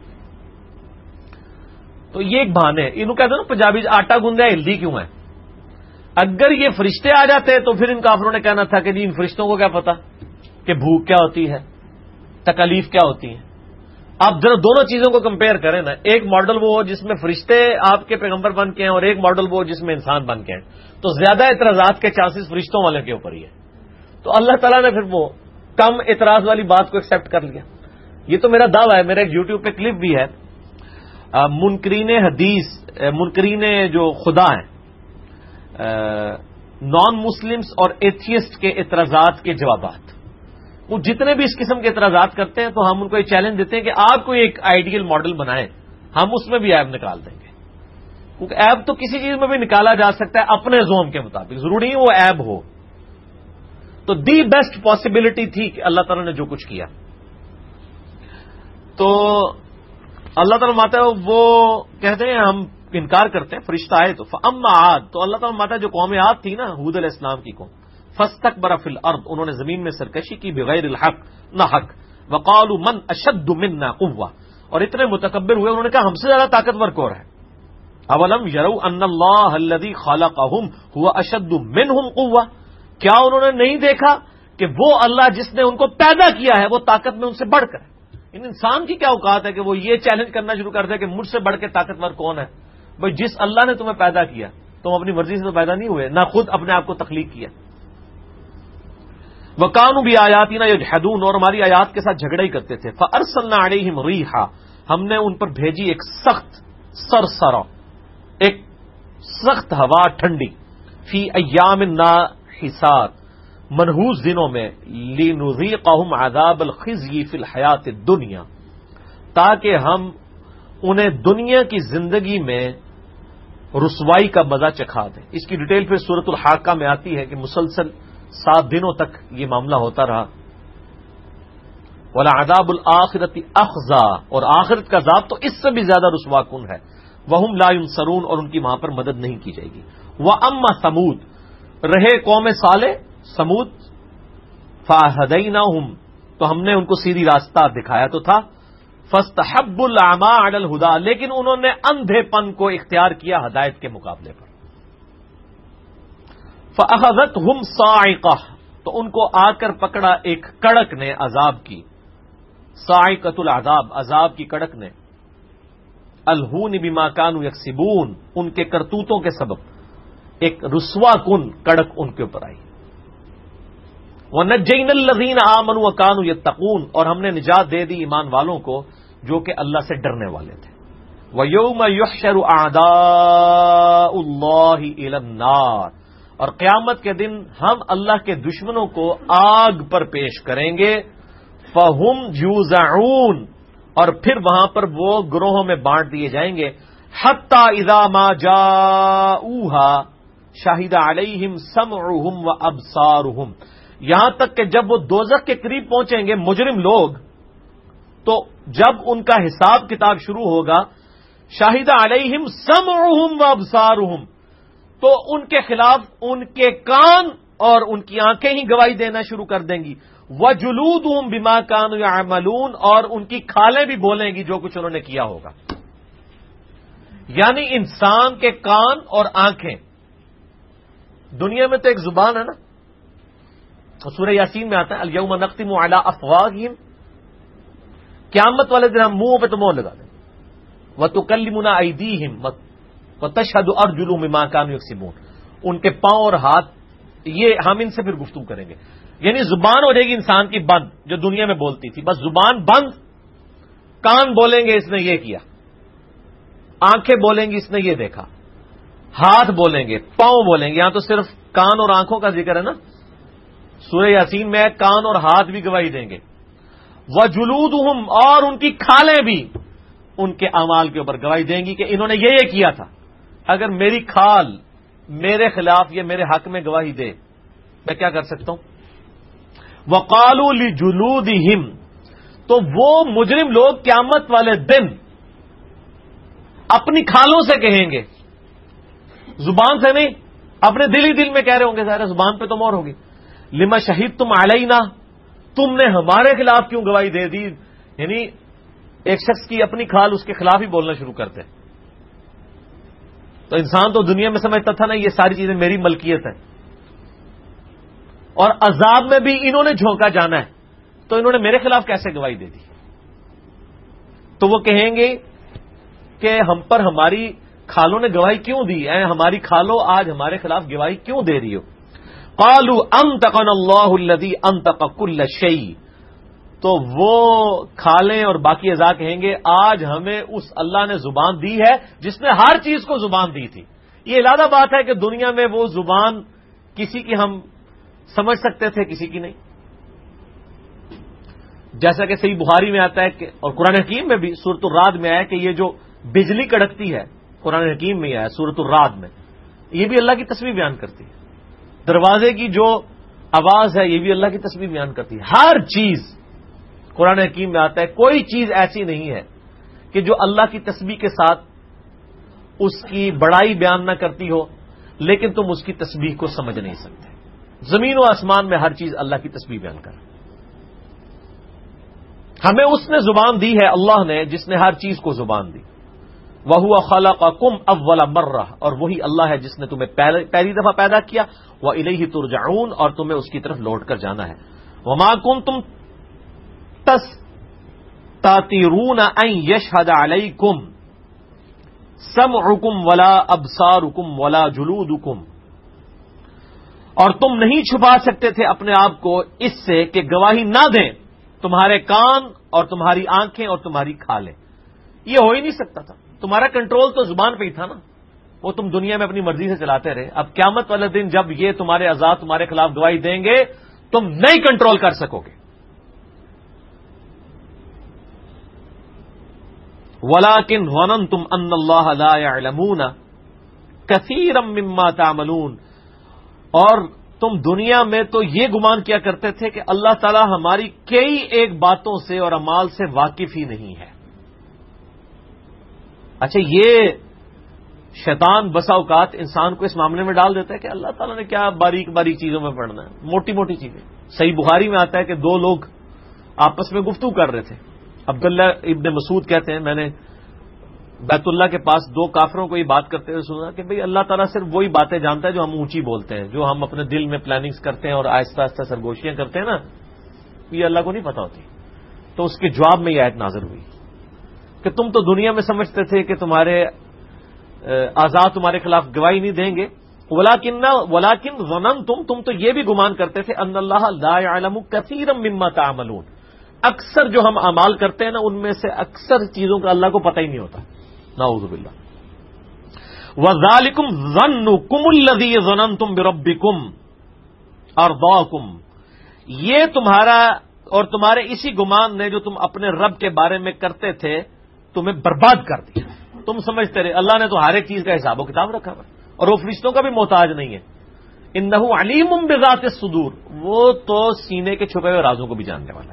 تو یہ ایک بہانے ہے. انہوں کہتے ہیں نا پنجابی آٹا گوندھا ہے ہلدی کیوں ہے. اگر یہ فرشتے آ جاتے تو پھر ان کافروں نے کہنا تھا کہ ان فرشتوں کو کیا پتا کہ بھوک کیا ہوتی ہے، تکالیف کیا ہوتی ہیں. آپ ذرا دونوں چیزوں کو کمپیئر کریں نا، ایک ماڈل وہ ہو جس میں فرشتے آپ کے پیغمبر بن کے ہیں اور ایک ماڈل وہ ہو جس میں انسان بن کے ہیں، تو زیادہ اعتراضات کے چانسز فرشتوں والے کے اوپر ہی ہے. تو اللہ تعالیٰ نے پھر وہ کم اعتراض والی بات کو ایکسپٹ کر لیا. یہ تو میرا دعویٰ ہے، میرا ایک یوٹیوب پہ کلپ بھی ہے. منکرین حدیث، منکرین جو خدا ہیں، نان مسلمز اور ایتھیسٹ کے اعتراضات کے جوابات، وہ جتنے بھی اس قسم کے اعتراضات کرتے ہیں تو ہم ان کو یہ چیلنج دیتے ہیں کہ آپ کوئی ایک آئیڈیل ماڈل بنائیں، ہم اس میں بھی ایب نکال دیں گے. کیونکہ ایب تو کسی چیز میں بھی نکالا جا سکتا ہے اپنے زوم کے مطابق، ضروری نہیں وہ ایب ہو. تو دی بیسٹ پاسبلٹی تھی کہ اللہ تعالیٰ نے جو کچھ کیا. تو اللہ تعالیٰ ماتا ہے وہ کہتے ہیں ہم انکار کرتے ہیں فرشتہ آئے تو. فاما عاد، تو اللہ تعالیٰ ماتا ہے جو قوم عاد تھی نا، ہود علیہ السلام کی قوم، فاستکبر فی الارض، انہوں نے زمین میں سرکشی کی بغیر الحق، نہ حق. وقالوا من اشد منا قوہ، اور اتنے متکبر ہوئے انہوں نے کہا ہم سے زیادہ طاقتور کون ہے. اولم یروا ان اللہ الذی خلقہم هو اشد منہم قوہ، کیا انہوں نے نہیں دیکھا کہ وہ اللہ جس نے ان کو پیدا کیا ہے وہ طاقت میں ان سے بڑھ کر ہے. ان انسان کی کیا اوقات ہے کہ وہ یہ چیلنج کرنا شروع کر دے کہ مجھ سے بڑھ کے طاقتور کون ہے. بھائی جس اللہ نے تمہیں پیدا کیا، تم اپنی مرضی سے تو پیدا نہیں ہوئے، نہ خود اپنے آپ کو تخلیق کیا. وَقَانُوا بِآيَاتِنَا يَجْحَدُونَ، اور ہماری آیات کے ساتھ جھگڑا ہی کرتے تھے. فَأَرْسَلْنَا عَلَيْهِمْ رِيحًا، ہم نے ان پر بھیجی ایک سخت سرسرا، ایک سخت ہوا ٹھنڈی. فی ایام ناحسات، منحوس دنوں میں. لِنُذِيقَهُمْ عَذَابَ الْخِزْيِ فِي الْحَيَاةِ الدُّنْيَا، تاکہ ہم انہیں دنیا کی زندگی میں رسوائی کا مزہ چکھا دیں. اس کی ڈیٹیل پھر سورۃ الحاقہ میں آتی ہے کہ مسلسل 7 دنوں تک یہ معاملہ ہوتا رہا. وَلَعَذَابُ الْآخِرَةِ أَخْزَىٰ، اور آخرت کا عذاب تو اس سے بھی زیادہ رسوا کن ہے. وَهُمْ لَا يُنصَرُونَ، اور ان کی وہاں پر مدد نہیں کی جائے گی. وَأَمَّا ثَمُودُ، رہے قوم صالح سمود، فَهَدَيْنَاهُمْ، تو ہم نے ان کو سیدھی راستہ دکھایا تو تھا. فَاسْتَحَبُّوا الْأَعْمَىٰ عَلَى الْهُدَىٰ، لیکن انہوں نے اندھے پن کو اختیار کیا ہدایت کے مقابلے پر. فَأَخَذَتْهُمْ صَاعِقَةٌ، تو ان کو آ کر پکڑا ایک کڑک نے عذاب کی. صاعقۃ العذاب، عذاب کی کڑک نے. الہون بما كانوا یکسبون، ان کے کرتوتوں کے سبب ایک رسوا کن کڑک ان کے اوپر آئی. وَنَجَّيْنَا الَّذِينَ آمَنُوا وَكَانُوا يَتَّقُونَ، اور ہم نے نجات دے دی ایمان والوں کو جو کہ اللہ سے ڈرنے والے تھے. وَيَوْمَ يُحْشَرُ أَعْدَاءُ اللَّهِ إِلَى النَّارِ، اور قیامت کے دن ہم اللہ کے دشمنوں کو آگ پر پیش کریں گے. فَهُمْ يُوزَعُونَ، اور پھر وہاں پر وہ گروہوں میں بانٹ دیے جائیں گے. حَتَّى إِذَا مَا جَاءُوهَا شَهِدَ عَلَيْهِمْ سَمْعُهُمْ وَأَبْصَارُهُمْ، یہاں تک کہ جب وہ دوزخ کے قریب پہنچیں گے مجرم لوگ، تو جب ان کا حساب کتاب شروع ہوگا، شاہد علیہم سمعہم وابصارہم، تو ان کے خلاف ان کے کان اور ان کی آنکھیں ہی گواہی دینا شروع کر دیں گی. وجلودہم بما کانوا یعملون، اور ان کی کھالیں بھی بولیں گی جو کچھ انہوں نے کیا ہوگا. یعنی انسان کے کان اور آنکھیں، دنیا میں تو ایک زبان ہے نا، سورہ یاسین میں آتا ہے الیوم نختم علی افواہہم، قیامت والے دن ہم منہوں پہ تو مہر لگا دیں، وتکلمنا ایدیہم وتشہد ارجلہم بما کانوا یکسبون، ان کے پاؤں اور ہاتھ یہ ہم ان سے پھر گفتگو کریں گے. یعنی زبان ہو جائے گی انسان کی بند جو دنیا میں بولتی تھی، بس زبان بند، کان بولیں گے اس نے یہ کیا، آنکھیں بولیں گی اس نے یہ دیکھا، ہاتھ بولیں گے، پاؤں بولیں گے. یہاں تو صرف کان اور آنکھوں کا ذکر ہے نا، سورہ یاسین میں کان اور ہاتھ بھی گواہی دیں گے. وجلودہم، اور ان کی کھالیں بھی ان کے اعمال کے اوپر گواہی دیں گی کہ انہوں نے یہ کیا تھا. اگر میری کھال میرے خلاف یا میرے حق میں گواہی دے میں کیا کر سکتا ہوں؟ وقالوا لجلودہم، تو وہ مجرم لوگ قیامت والے دن اپنی کھالوں سے کہیں گے، زبان سے نہیں، اپنے دل ہی دل میں کہہ رہے ہوں گے، ظاہر زبان پہ تو مہر ہوگی. لما شہدتم علینا، تم نے ہمارے خلاف کیوں گواہی دے دی؟ یعنی ایک شخص کی اپنی کھال اس کے خلاف ہی بولنا شروع کرتے. تو انسان تو دنیا میں سمجھتا تھا نا یہ ساری چیزیں میری ملکیت ہے، اور عذاب میں بھی انہوں نے جھونکا جانا ہے، تو انہوں نے میرے خلاف کیسے گواہی دے دی؟ تو وہ کہیں گے کہ ہم پر ہماری کھالوں نے گواہی کیوں دی؟ اے ہماری کھالوں آج ہمارے خلاف گواہی کیوں دے رہی ہو؟ قالوا انطقنا اللہ الذی انطق کل شیء، تو وہ کھالیں اور باقی اعضاء کہیں گے آج ہمیں اس اللہ نے زبان دی ہے جس نے ہر چیز کو زبان دی تھی. یہ علیحدہ بات ہے کہ دنیا میں وہ زبان کسی کی ہم سمجھ سکتے تھے، کسی کی نہیں. جیسا کہ صحیح بخاری میں آتا ہے کہ اور قرآن حکیم میں بھی سورۃ الرعد میں آیا کہ یہ جو بجلی کڑکتی ہے قرآن حکیم میں آیا سورۃ الرعد میں، یہ بھی اللہ کی تسبیح بیان کرتی ہے. دروازے کی جو آواز ہے یہ بھی اللہ کی تسبیح بیان کرتی ہے. ہر چیز قرآن حکیم میں آتا ہے، کوئی چیز ایسی نہیں ہے کہ جو اللہ کی تسبیح کے ساتھ اس کی بڑائی بیان نہ کرتی ہو لیکن تم اس کی تسبیح کو سمجھ نہیں سکتے. زمین و آسمان میں ہر چیز اللہ کی تسبیح بیان کر. ہمیں اس نے زبان دی ہے، اللہ نے، جس نے ہر چیز کو زبان دی. وَهُوَ خَلَقَكُمْ أَوَّلَ مَرَّةٍ، اور وہی اللہ ہے جس نے تمہیں پہلی دفعہ پیدا کیا. وَإِلَيْهِ تُرْجَعُونَ، اور تمہیں اس کی طرف لوٹ کر جانا ہے. وَمَا كُنْتُمْ تَسْتَتِرُونَ أَن يَشْهَدَ عَلَيْكُمْ سَمْعُكُمْ وَلَا أَبْصَارُكُمْ وَلَا جُلُودُكُمْ، اور تم نہیں چھپا سکتے تھے اپنے آپ کو اس سے کہ گواہی نہ دیں تمہارے کان اور تمہاری آنکھیں اور تمہاری کھالیں. یہ ہو ہی نہیں سکتا تھا. تمہارا کنٹرول تو زبان پہ ہی تھا نا، وہ تم دنیا میں اپنی مرضی سے چلاتے رہے. اب قیامت والے دن جب یہ تمہارے اعضاء تمہارے خلاف گواہی دیں گے تم نہیں کنٹرول کر سکو گے. وَلَٰكِنْ ظَنَنْتُمْ أَنَّ اللَّهَ لَا يَعْلَمُونَ كَثِيرًا مِّمَّا تَعْمَلُونَ، اور تم دنیا میں تو یہ گمان کیا کرتے تھے کہ اللہ تعالیٰ ہماری کئی ایک باتوں سے اور اعمال سے واقف ہی نہیں ہے. اچھا، یہ شیطان بسا اوقات انسان کو اس معاملے میں ڈال دیتا ہے کہ اللہ تعالیٰ نے کیا باریک باریک چیزوں میں پڑھنا ہے، موٹی موٹی چیزیں. صحیح بخاری میں آتا ہے کہ دو لوگ آپس میں گفتگو کر رہے تھے. عبداللہ ابن مسعود کہتے ہیں میں نے بیت اللہ کے پاس دو کافروں کو یہ بات کرتے ہوئے سنا کہ بھئی اللہ تعالیٰ صرف وہی باتیں جانتا ہے جو ہم اونچی بولتے ہیں، جو ہم اپنے دل میں پلاننگز کرتے ہیں اور آہستہ آہستہ سرگوشیاں کرتے ہیں نا، یہ اللہ کو نہیں پتا ہوتی. تو اس کے جواب میں یہ آیت نازل ہوئی کہ تم تو دنیا میں سمجھتے تھے کہ تمہارے اعضاء تمہارے خلاف گواہی نہیں دیں گے. وَلَٰكِنْ ظَنَنْتُمْ، تم تو یہ بھی گمان کرتے تھے أَنَّ اللَّهَ لَا يَعْلَمُ كَثِيرًا مِّمَّا تَعْمَلُونَ، اکثر جو ہم اعمال کرتے ہیں نا ان میں سے اکثر چیزوں کا اللہ کو پتہ ہی نہیں ہوتا. نعوذ باللہ. وَذَٰلِكُمْ ظَنُّكُمُ الَّذِي ظَنَنْتُمْ بِرَبِّكُمْ أَرْضَاكُمْ، یہ تمہارا اور تمہارے اسی گمان نے جو تم اپنے رب کے بارے میں کرتے تھے تمہیں برباد کر دیا. تم سمجھتے رہے اللہ نے تو ہر ایک چیز کا حساب و کتاب رکھا ہوا اور وہ فرشتوں کا بھی محتاج نہیں ہے. إِنَّهُ عَلِيمٌ بِذَاتِ الصُّدُورِ، وہ تو سینے کے چھپے ہوئے رازوں کو بھی جاننے والا ہے.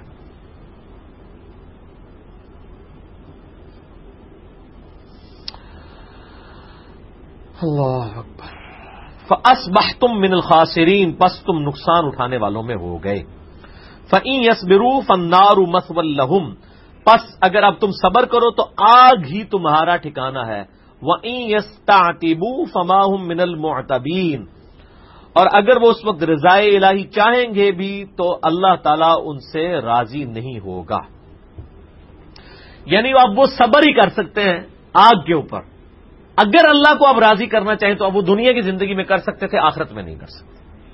اللہ اکبر. فَأَصْبَحْتُم مِّنَ الْخَاسِرِينَ، پس تم نقصان اٹھانے والوں میں ہو گئے. فَإِن يَصْبِرُوا فَالنَّارُ مَثْوًى لَّهُمْ، پس اگر اب تم صبر کرو تو آگ ہی تمہارا ٹھکانہ ہے. وَإِن يَسْتَعْتِبُوا فَمَا هُم مِّنَ الْمُعْتَبِينَ، اور اگر وہ اس وقت رضائے الہی چاہیں گے بھی تو اللہ تعالیٰ ان سے راضی نہیں ہوگا. یعنی اب وہ صبر ہی کر سکتے ہیں آگ کے اوپر. اگر اللہ کو اب راضی کرنا چاہیں تو اب وہ دنیا کی زندگی میں کر سکتے تھے, آخرت میں نہیں کر سکتے.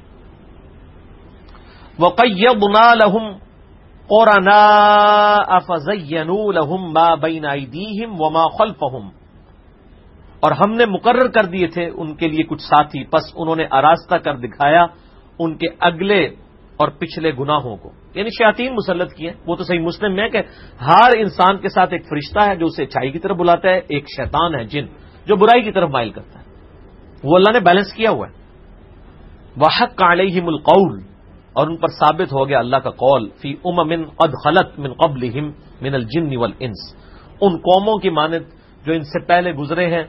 وَقَيَّضْنَا لَهُمْ قُرَنَاءَ فَزَيَّنُوا لَهُمْ مَا بَيْنَ أَيْدِيهِمْ وَمَا خَلْفَهُمْ, اور ہم نے مقرر کر دیے تھے ان کے لیے کچھ ساتھی, پس انہوں نے آراستہ کر دکھایا ان کے اگلے اور پچھلے گناہوں کو. یعنی شیاطین مسلط کیے. وہ تو صحیح مسلم میں ہے کہ ہر انسان کے ساتھ ایک فرشتہ ہے جو اسے اچھائی کی طرف بلاتا ہے, ایک شیطان ہے جن جو برائی کی طرف مائل کرتا ہے. وہ اللہ نے بیلنس کیا ہوا ہے. وَحَقَّ عَلَيْهِمُ الْقَوْلُ, اور ان پر ثابت ہو گیا اللہ کا قول, فی امم قد خلت من قبلہم من الجن والانس, ان قوموں کی مانند جو ان سے پہلے گزرے ہیں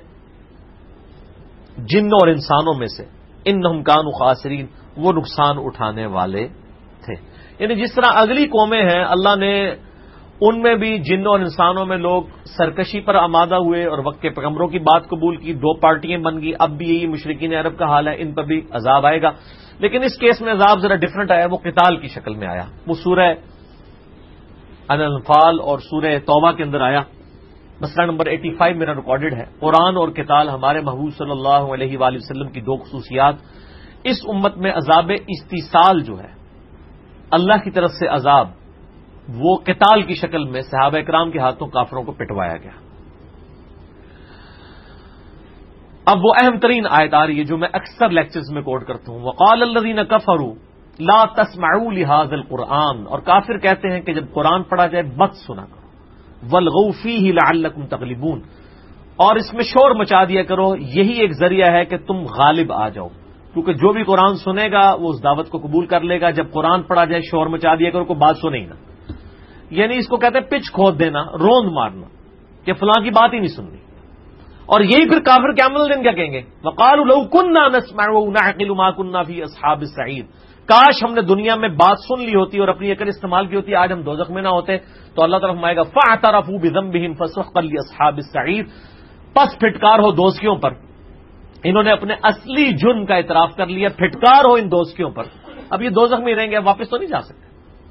جنوں اور انسانوں میں سے, انہم کانوا خاسرین, وہ نقصان اٹھانے والے تھے. یعنی جس طرح اگلی قومیں ہیں اللہ نے ان میں بھی جنوں اور انسانوں میں لوگ سرکشی پر آمادہ ہوئے اور وقت کے پیغمبروں کی بات قبول کی, دو پارٹیاں بن گئی. اب بھی یہی مشرکین عرب کا حال ہے, ان پر بھی عذاب آئے گا. لیکن اس کیس میں عذاب ذرا ڈفرنٹ آیا, وہ قتال کی شکل میں آیا. وہ سورہ الانفال اور سورہ توبہ کے اندر آیا. مسئلہ نمبر 85 میرا ریکارڈڈ ہے. قرآن اور قتال ہمارے محبوب صلی اللہ علیہ وآلہ وسلم کی دو خصوصیات. اس امت میں عذاب استیصال جو ہے, اللہ کی طرف سے عذاب, وہ قتال کی شکل میں صحابہ کرام کے ہاتھوں کافروں کو پٹوایا گیا. اب وہ اہم ترین آیت آ رہی ہے جو میں اکثر لیکچرز میں کوٹ کرتا ہوں. وقال الذین کفروا لا تسمعوا لهذا القرآن, اور کافر کہتے ہیں کہ جب قرآن پڑھا جائے مت سنا کرو. والغوا فیہ لعلکم تغلبون, اور اس میں شور مچا دیا کرو, یہی ایک ذریعہ ہے کہ تم غالب آ جاؤ. کیونکہ جو بھی قرآن سنے گا وہ اس دعوت کو قبول کر لے گا. جب قرآن پڑھا جائے شور مچا دیا کرو, کوئی بات سنے ہی نہ. یعنی اس کو کہتے ہیں پچ کھود دینا, روند مارنا, کہ فلاں کی بات ہی نہیں سننی. اور یہی پھر کافر قیامت الدین کیا کہیں گے, وقالوا لو كنا نسمع ونعقل ما كنا في اصحاب السعير, کاش ہم نے دنیا میں بات سن لی ہوتی اور اپنی عقل استعمال کی ہوتی, آج ہم دوزخ میں نہ ہوتے. تو اللہ تعالیٰ فرمائے گا فاعترفوا بذنبهم فسحقا لاصحاب السعير, پس پھٹکار ہو دوزخیوں پر. انہوں نے اپنے اصلی جرم کا اعتراف کر لیا, پھٹکار ہو ان دوزخیوں پر. اب یہ دوزخ میں رہیں گے, واپس تو نہیں جا سکتے.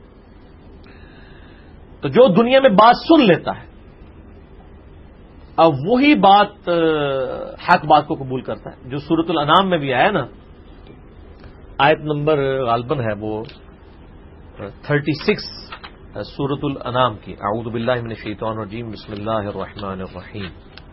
تو جو دنیا میں بات سن لیتا ہے اب وہی بات حق بات کو قبول کرتا ہے, جو سورۃ الانعام میں بھی آیا نا, آیت نمبر غالباً ہے وہ 36 سورۃ الانعام کی. اعوذ باللہ من الشیطان الرجیم, بسم اللہ الرحمن الرحیم.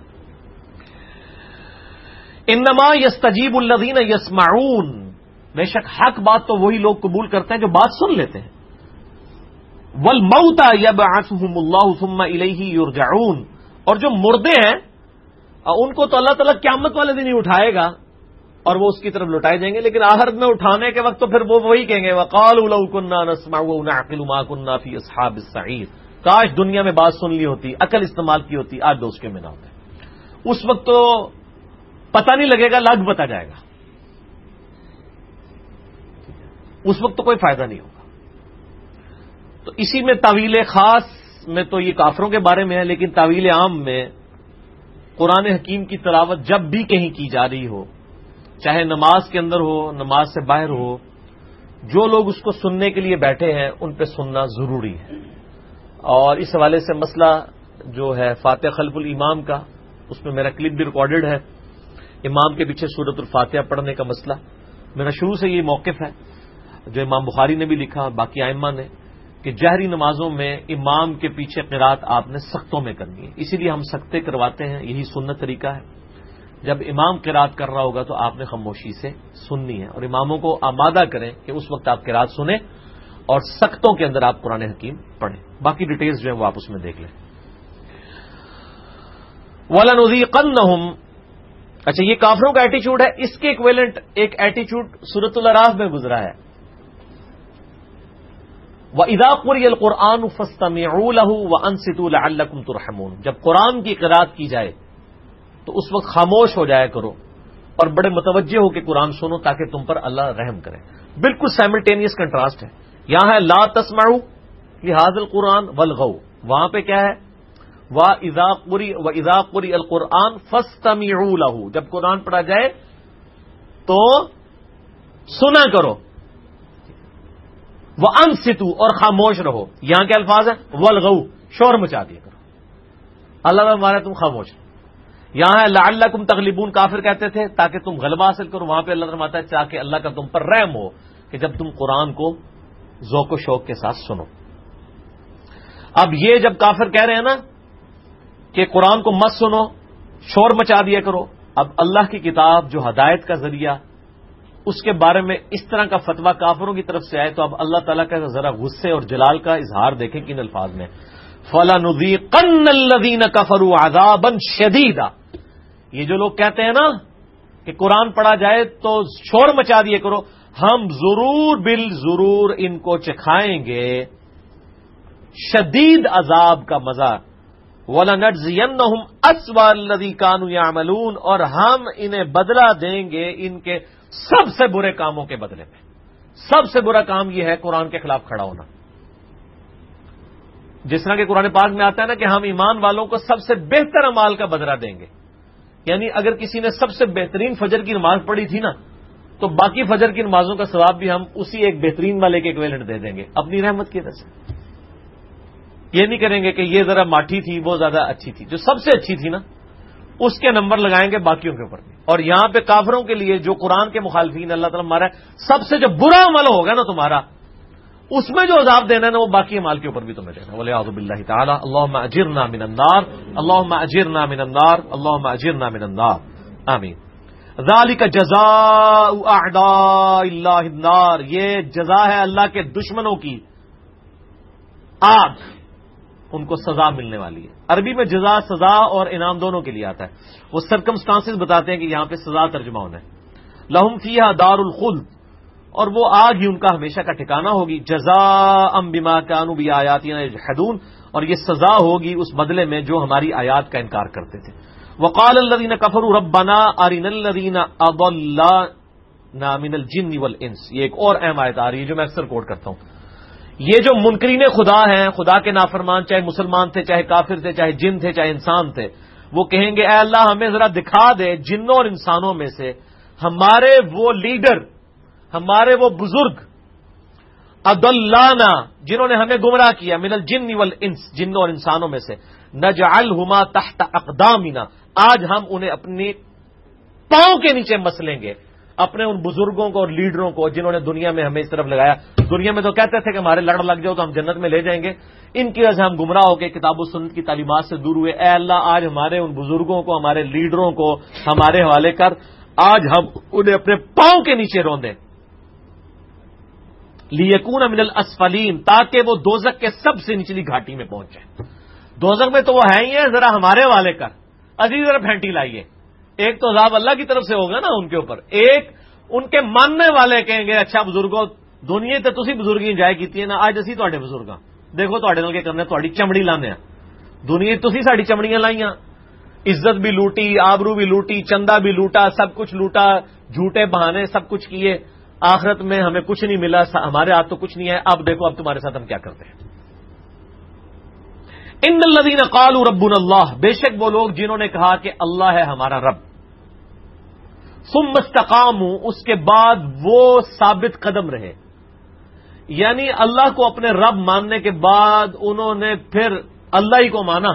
انما یستجیب الذین یسمعون, بے شک حق بات تو وہی لوگ قبول کرتے ہیں جو بات سن لیتے ہیں. والموتى یبعثهم اللہ ثم الیہ یرجعون, اور جو مردے ہیں ان کو تو اللہ تعالیٰ قیامت والے دن ہی اٹھائے گا اور وہ اس کی طرف لوٹائے جائیں گے. لیکن آخرت میں اٹھانے کے وقت تو پھر وہ وہی کہیں گے وقالوا لو كنا نسمع ونعقل ما كنا في اصحاب السعير, کاش دنیا میں بات سن لی ہوتی, عقل استعمال کی ہوتی, آج دوست کے میں نہ ہوتے. اس وقت تو پتہ نہیں لگے گا, لگ پتہ جائے گا. اس وقت تو کوئی فائدہ نہیں ہوگا. تو اسی میں تعویل خاص میں تو یہ کافروں کے بارے میں ہے, لیکن تعویل عام میں قرآن حکیم کی تلاوت جب بھی کہیں کی جا رہی ہو, چاہے نماز کے اندر ہو, نماز سے باہر ہو, جو لوگ اس کو سننے کے لیے بیٹھے ہیں ان پہ سننا ضروری ہے. اور اس حوالے سے مسئلہ جو ہے فاتح خلف الامام کا, اس میں میرا کلپ بھی ریکارڈڈ ہے, امام کے پیچھے سورۃ الفاتحہ پڑھنے کا مسئلہ. میرا شروع سے یہ موقف ہے جو امام بخاری نے بھی لکھا, باقی ائمہ نے, کہ جہری نمازوں میں امام کے پیچھے قرات آپ نے سختوں میں کرنی ہے. اسی لیے ہم سختے کرواتے ہیں, یہی سنت طریقہ ہے. جب امام قرات کر رہا ہوگا تو آپ نے خاموشی سے سننی ہے, اور اماموں کو آمادہ کریں کہ اس وقت آپ قرات سنیں اور سختوں کے اندر آپ قرآن حکیم پڑھیں. باقی ڈیٹیلز جو ہیں وہ آپ اس میں دیکھ لیں. وَلَنُذِيقَنَّهُمْ, اچھا یہ کافروں کا ایٹیچیوڈ ہے. اس کے ایکویلنٹ ایک ایٹیچیوڈ سورۃ الاعراف میں گزرا ہے, وَإِذَا قُرِئَ الْقُرْآنُ فَاسْتَمِعُوا لَهُ وَأَنصِتُوا لَعَلَّكُمْ تُرْحَمُونَ, جب قرآن کی قرات کی جائے تو اس وقت خاموش ہو جایا کرو اور بڑے متوجہ ہو کے قرآن سنو تاکہ تم پر اللہ رحم کرے. بالکل سائملٹینیس کنٹراسٹ ہے. یہاں ہے لا تسمعوا لهذا القرآن والغوا, وہاں پہ کیا ہے وَإِذَا قُرِئَ الْقُرْآنُ فَاسْتَمِعُوا لَهُ, جب قرآن پڑھا جائے تو سنا کرو. وَأَنصِتُوا اور خاموش رہو. یہاں کے الفاظ ہیں وَالْغَوْا شور مچا دیا کرو. اللہ تعالیٰ ہمارا تم خاموش رہو. یہاں ہے لعلکم تغلبون کافر کہتے تھے تاکہ تم غلبہ حاصل کرو. وہاں پہ اللہ فرماتا ہے تاکہ اللہ کا تم پر رحم ہو کہ جب تم قرآن کو ذوق و شوق کے ساتھ سنو. اب یہ جب کافر کہہ رہے ہیں نا کہ قرآن کو مت سنو, شور مچا دیا کرو, اب اللہ کی کتاب جو ہدایت کا ذریعہ اس کے بارے میں اس طرح کا فتویٰ کافروں کی طرف سے آئے تو اب اللہ تعالیٰ کا ذرا غصے اور جلال کا اظہار دیکھیں کن الفاظ میں. فَلَنُذِيقَنَّ الَّذِينَ كَفَرُوا عَذَابًا شَدِيدًا. یہ جو لوگ کہتے ہیں نا کہ قرآن پڑھا جائے تو شور مچا دیے کرو, ہم ضرور بالضرور ان کو چکھائیں گے شدید عذاب کا مزہ. وَلَنَجْزِيَنَّهُمْ أَسْوَأَ الَّذِي كَانُوا يَعْمَلُونَ اور ہم انہیں بدلہ دیں گے ان کے سب سے برے کاموں کے بدلے میں. سب سے برا کام یہ ہے قرآن کے خلاف کھڑا ہونا. جس طرح کہ قرآن پاک میں آتا ہے نا کہ ہم ایمان والوں کو سب سے بہتر اعمال کا بدلہ دیں گے. یعنی اگر کسی نے سب سے بہترین فجر کی نماز پڑھی تھی نا تو باقی فجر کی نمازوں کا ثواب بھی ہم اسی ایک بہترین والے کے ایکویلنٹ دے دیں گے اپنی رحمت کی وجہ سے. یہ نہیں کریں گے کہ یہ ذرا ماٹھی تھی وہ زیادہ اچھی تھی. جو سب سے اچھی تھی نا اس کے نمبر لگائیں گے باقیوں کے اوپر بھی. اور یہاں پہ کافروں کے لیے جو قرآن کے مخالفین اللہ تعالیٰ ہمارا سب سے جو برا عمل ہوگا نا تمہارا اس میں جو عذاب دینا ہے نا وہ باقی عمال کے اوپر بھی تمہیں دینا. والعیاذ باللہ تعالی. اللہم اجرنا من النار, اللہم اجرنا من النار, اللہم اجرنا من النار. آمین. ذالک جزاء اعداء اللہ النار. یہ جزا ہے اللہ کے دشمنوں کی آگ, ان کو سزا ملنے والی ہے. عربی میں جزا سزا اور انعام دونوں کے لیے آتا ہے. وہ سرکمسٹانسز بتاتے ہیں کہ یہاں پہ سزا ترجمہ ہونا ہے. لہم فیہا دار الخلد اور وہ آگ ہی ان کا ہمیشہ کا ٹھکانہ ہوگی. جزاء بما کانوا بآیاتنا یجحدون اور یہ سزا ہوگی اس بدلے میں جو ہماری آیات کا انکار کرتے تھے. وقال الذین کفروا ربنا ارنا الذین اضلانا من الجن والانس. یہ ایک اور اہم آیت آ رہی ہے جو میں اکثر کوٹ کرتا ہوں. یہ جو منکرین خدا ہیں, خدا کے نافرمان, چاہے مسلمان تھے, چاہے کافر تھے, چاہے جن تھے, چاہے انسان تھے, وہ کہیں گے اے اللہ ہمیں ذرا دکھا دے جنوں اور انسانوں میں سے ہمارے وہ لیڈر, ہمارے وہ بزرگ اضلانا جنہوں نے ہمیں گمراہ کیا, من الجن والانس جنوں اور انسانوں میں سے, نجعلہما تحت اقدامنا آج ہم انہیں اپنے پاؤں کے نیچے مسلیں گے. اپنے ان بزرگوں کو اور لیڈروں کو جنہوں نے دنیا میں ہمیں اس طرف لگایا. دنیا میں تو کہتے تھے کہ ہمارے لڑ لگ جاؤ تو ہم جنت میں لے جائیں گے. ان کی وجہ سے ہم گمراہ ہو کے کتاب و سنت کی تعلیمات سے دور ہوئے. اے اللہ آج ہمارے ان بزرگوں کو, ہمارے لیڈروں کو ہمارے حوالے کر, آج ہم انہیں اپنے پاؤں کے نیچے روندیں. لیکون من الاسفلین تاکہ وہ دوزخ کے سب سے نچلی گھاٹی میں پہنچ جائیں. دوزخ میں تو وہ ہے ہی ہیں, ذرا ہمارے حوالے کر, عزیز ذرا پھینٹی لائیے. ایک تو عذاب اللہ کی طرف سے ہوگا نا ان کے اوپر, ایک ان کے ماننے والے کہیں گے اچھا بزرگوں دنیا تے تسی بزرگی انجوائے کیتی ہے نا, اج اسی تواڈے بزرگاں دیکھو تواڈے نال کے کرنے, تواڈی چمڑی لانے دنیا تسی ساڈی چمڑیاں لائیاں, عزت بھی لوٹی, آبرو بھی لوٹی, چندہ بھی لوٹا, سب کچھ لوٹا, جھوٹے بہانے سب کچھ کیے, آخرت میں ہمیں کچھ نہیں ملا, ہمارے ہاتھ تو کچھ نہیں ہے. اب دیکھو اب تمہارے ساتھ ہم کیا کرتے ہیں. ان الذین قالوا ربنا اللہ بے شک وہ لوگ جنہوں نے کہا کہ اللہ ہے ہمارا رب, ثم استقاموا اس کے بعد وہ ثابت قدم رہے, یعنی اللہ کو اپنے رب ماننے کے بعد انہوں نے پھر اللہ ہی کو مانا,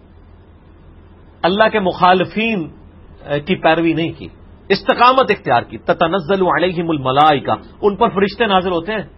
اللہ کے مخالفین کی پیروی نہیں کی, استقامت اختیار کی. تتنزل علیہم الملائکہ ان پر فرشتے نازل ہوتے ہیں.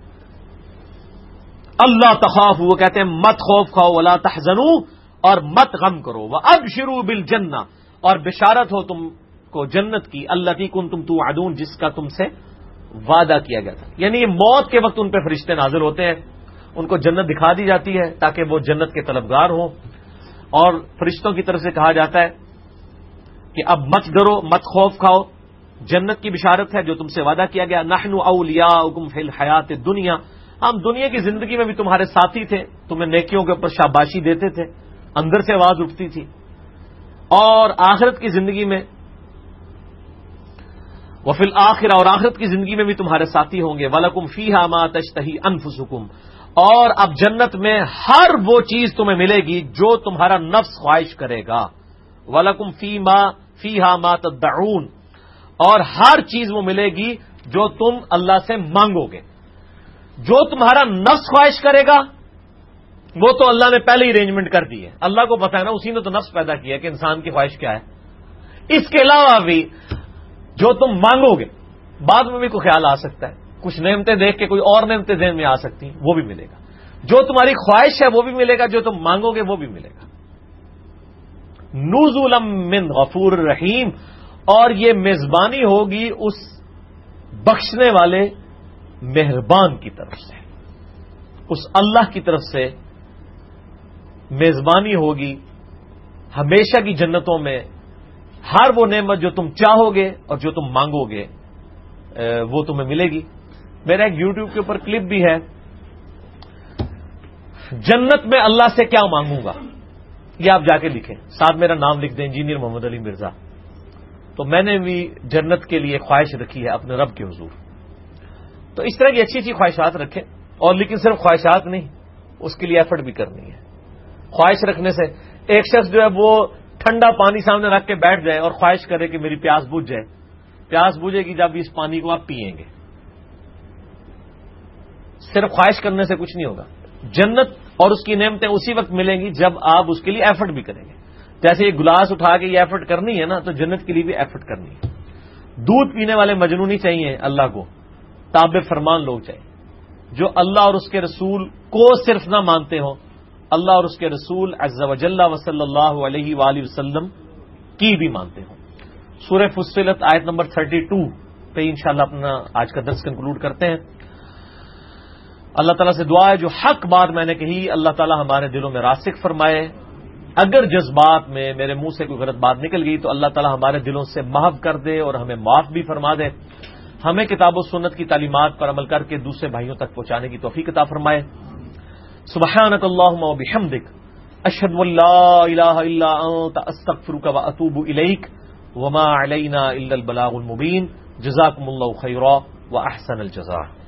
اللہ تخاف وہ کہتے ہیں مت خوف کھاؤ, ولا تحزنوا اور مت غم کرو, وابشروا بالجنہ اور بشارت ہو تم کو جنت کی, التی کنتم توعدون جس کا تم سے وعدہ کیا گیا تھا. یعنی یہ موت کے وقت ان پہ فرشتے نازل ہوتے ہیں, ان کو جنت دکھا دی جاتی ہے تاکہ وہ جنت کے طلبگار ہوں, اور فرشتوں کی طرف سے کہا جاتا ہے کہ اب مت ڈرو مت خوف کھاؤ, جنت کی بشارت ہے جو تم سے وعدہ کیا گیا. نحن اولیاؤکم فی الحیات الدنیا ہم دنیا کی زندگی میں بھی تمہارے ساتھی تھے, تمہیں نیکیوں کے اوپر شاباشی دیتے تھے, اندر سے آواز اٹھتی تھی, اور آخرت کی زندگی میں وفی الآخرہ اور آخرت کی زندگی میں بھی تمہارے ساتھی ہوں گے. وَلَكُمْ فِيهَا مَا تَشْتَهِي أَنفُسُكُمْ اور اب جنت میں ہر وہ چیز تمہیں ملے گی جو تمہارا نفس خواہش کرے گا. وَلَكُمْ فِيهَا مَا تَدَّعُونَ اور ہر چیز وہ ملے گی جو تم اللہ سے مانگو گے. جو تمہارا نفس خواہش کرے گا وہ تو اللہ نے پہلے ہی ارینجمنٹ کر دی ہے. اللہ کو پتا ہے نا, اسی نے تو نفس پیدا کیا کہ انسان کی خواہش کیا ہے. اس کے علاوہ بھی جو تم مانگو گے, بعد میں بھی کوئی خیال آ سکتا ہے, کچھ نعمتیں دیکھ کے کوئی اور نعمتیں ذہن میں آ سکتی ہیں, وہ بھی ملے گا. جو تمہاری خواہش ہے وہ بھی ملے گا, جو تم مانگو گے وہ بھی ملے گا. نزلا من غفور رحیم, اور یہ میزبانی ہوگی اس بخشنے والے مہربان کی طرف سے, اس اللہ کی طرف سے میزبانی ہوگی ہمیشہ کی جنتوں میں. ہر وہ نعمت جو تم چاہو گے اور جو تم مانگو گے وہ تمہیں ملے گی. میرا ایک یوٹیوب کے اوپر کلپ بھی ہے, جنت میں اللہ سے کیا مانگوں گا, یہ آپ جا کے لکھیں, ساتھ میرا نام لکھ دیں, انجینئر محمد علی مرزا. تو میں نے بھی جنت کے لیے خواہش رکھی ہے اپنے رب کے حضور. تو اس طرح کی اچھی اچھی خواہشات رکھیں, اور لیکن صرف خواہشات نہیں, اس کے لیے ایفرٹ بھی کرنی ہے. خواہش رکھنے سے ایک شخص جو ہے وہ ٹھنڈا پانی سامنے رکھ کے بیٹھ جائے اور خواہش کرے کہ میری پیاس بجھ جائے. پیاس بجھے گی جب اس پانی کو آپ پیئیں گے. صرف خواہش کرنے سے کچھ نہیں ہوگا. جنت اور اس کی نعمتیں اسی وقت ملیں گی جب آپ اس کے لیے ایفرٹ بھی کریں گے. جیسے یہ گلاس اٹھا کے یہ ایفرٹ کرنی ہے نا, تو جنت کے لیے بھی ایفرٹ کرنی ہے. دودھ پینے والے مجنون نہیں چاہیے اللہ کو, تابع فرمان لوگ چاہیے جو اللہ اور اس کے رسول کو صرف نہ مانتے ہوں, اللہ اور اس کے رسول عز و جل و صلی اللہ علیہ وآلہ وسلم کی بھی مانتے ہوں. سورہ فصلت آیت نمبر 32 پہ انشاءاللہ اپنا آج کا درس کنکلوڈ کرتے ہیں. اللہ تعالیٰ سے دعا ہے جو حق بات میں نے کہی اللہ تعالیٰ ہمارے دلوں میں راسخ فرمائے. اگر جذبات میں میرے منہ سے کوئی غلط بات نکل گئی تو اللہ تعالیٰ ہمارے دلوں سے محو کر دے اور ہمیں معاف بھی فرما دے. ہمیں کتاب و سنت کی تعلیمات پر عمل کر کے دوسرے بھائیوں تک پہنچانے کی توفیق عطا فرمائے. سبحانک اللہم و بحمدک, اشہد ان لا الہ الا انت, استغفرک و اتوب الیک, وما علینا الا البلاغ المبین. جزاکم اللہ خیرا و احسن الجزاء.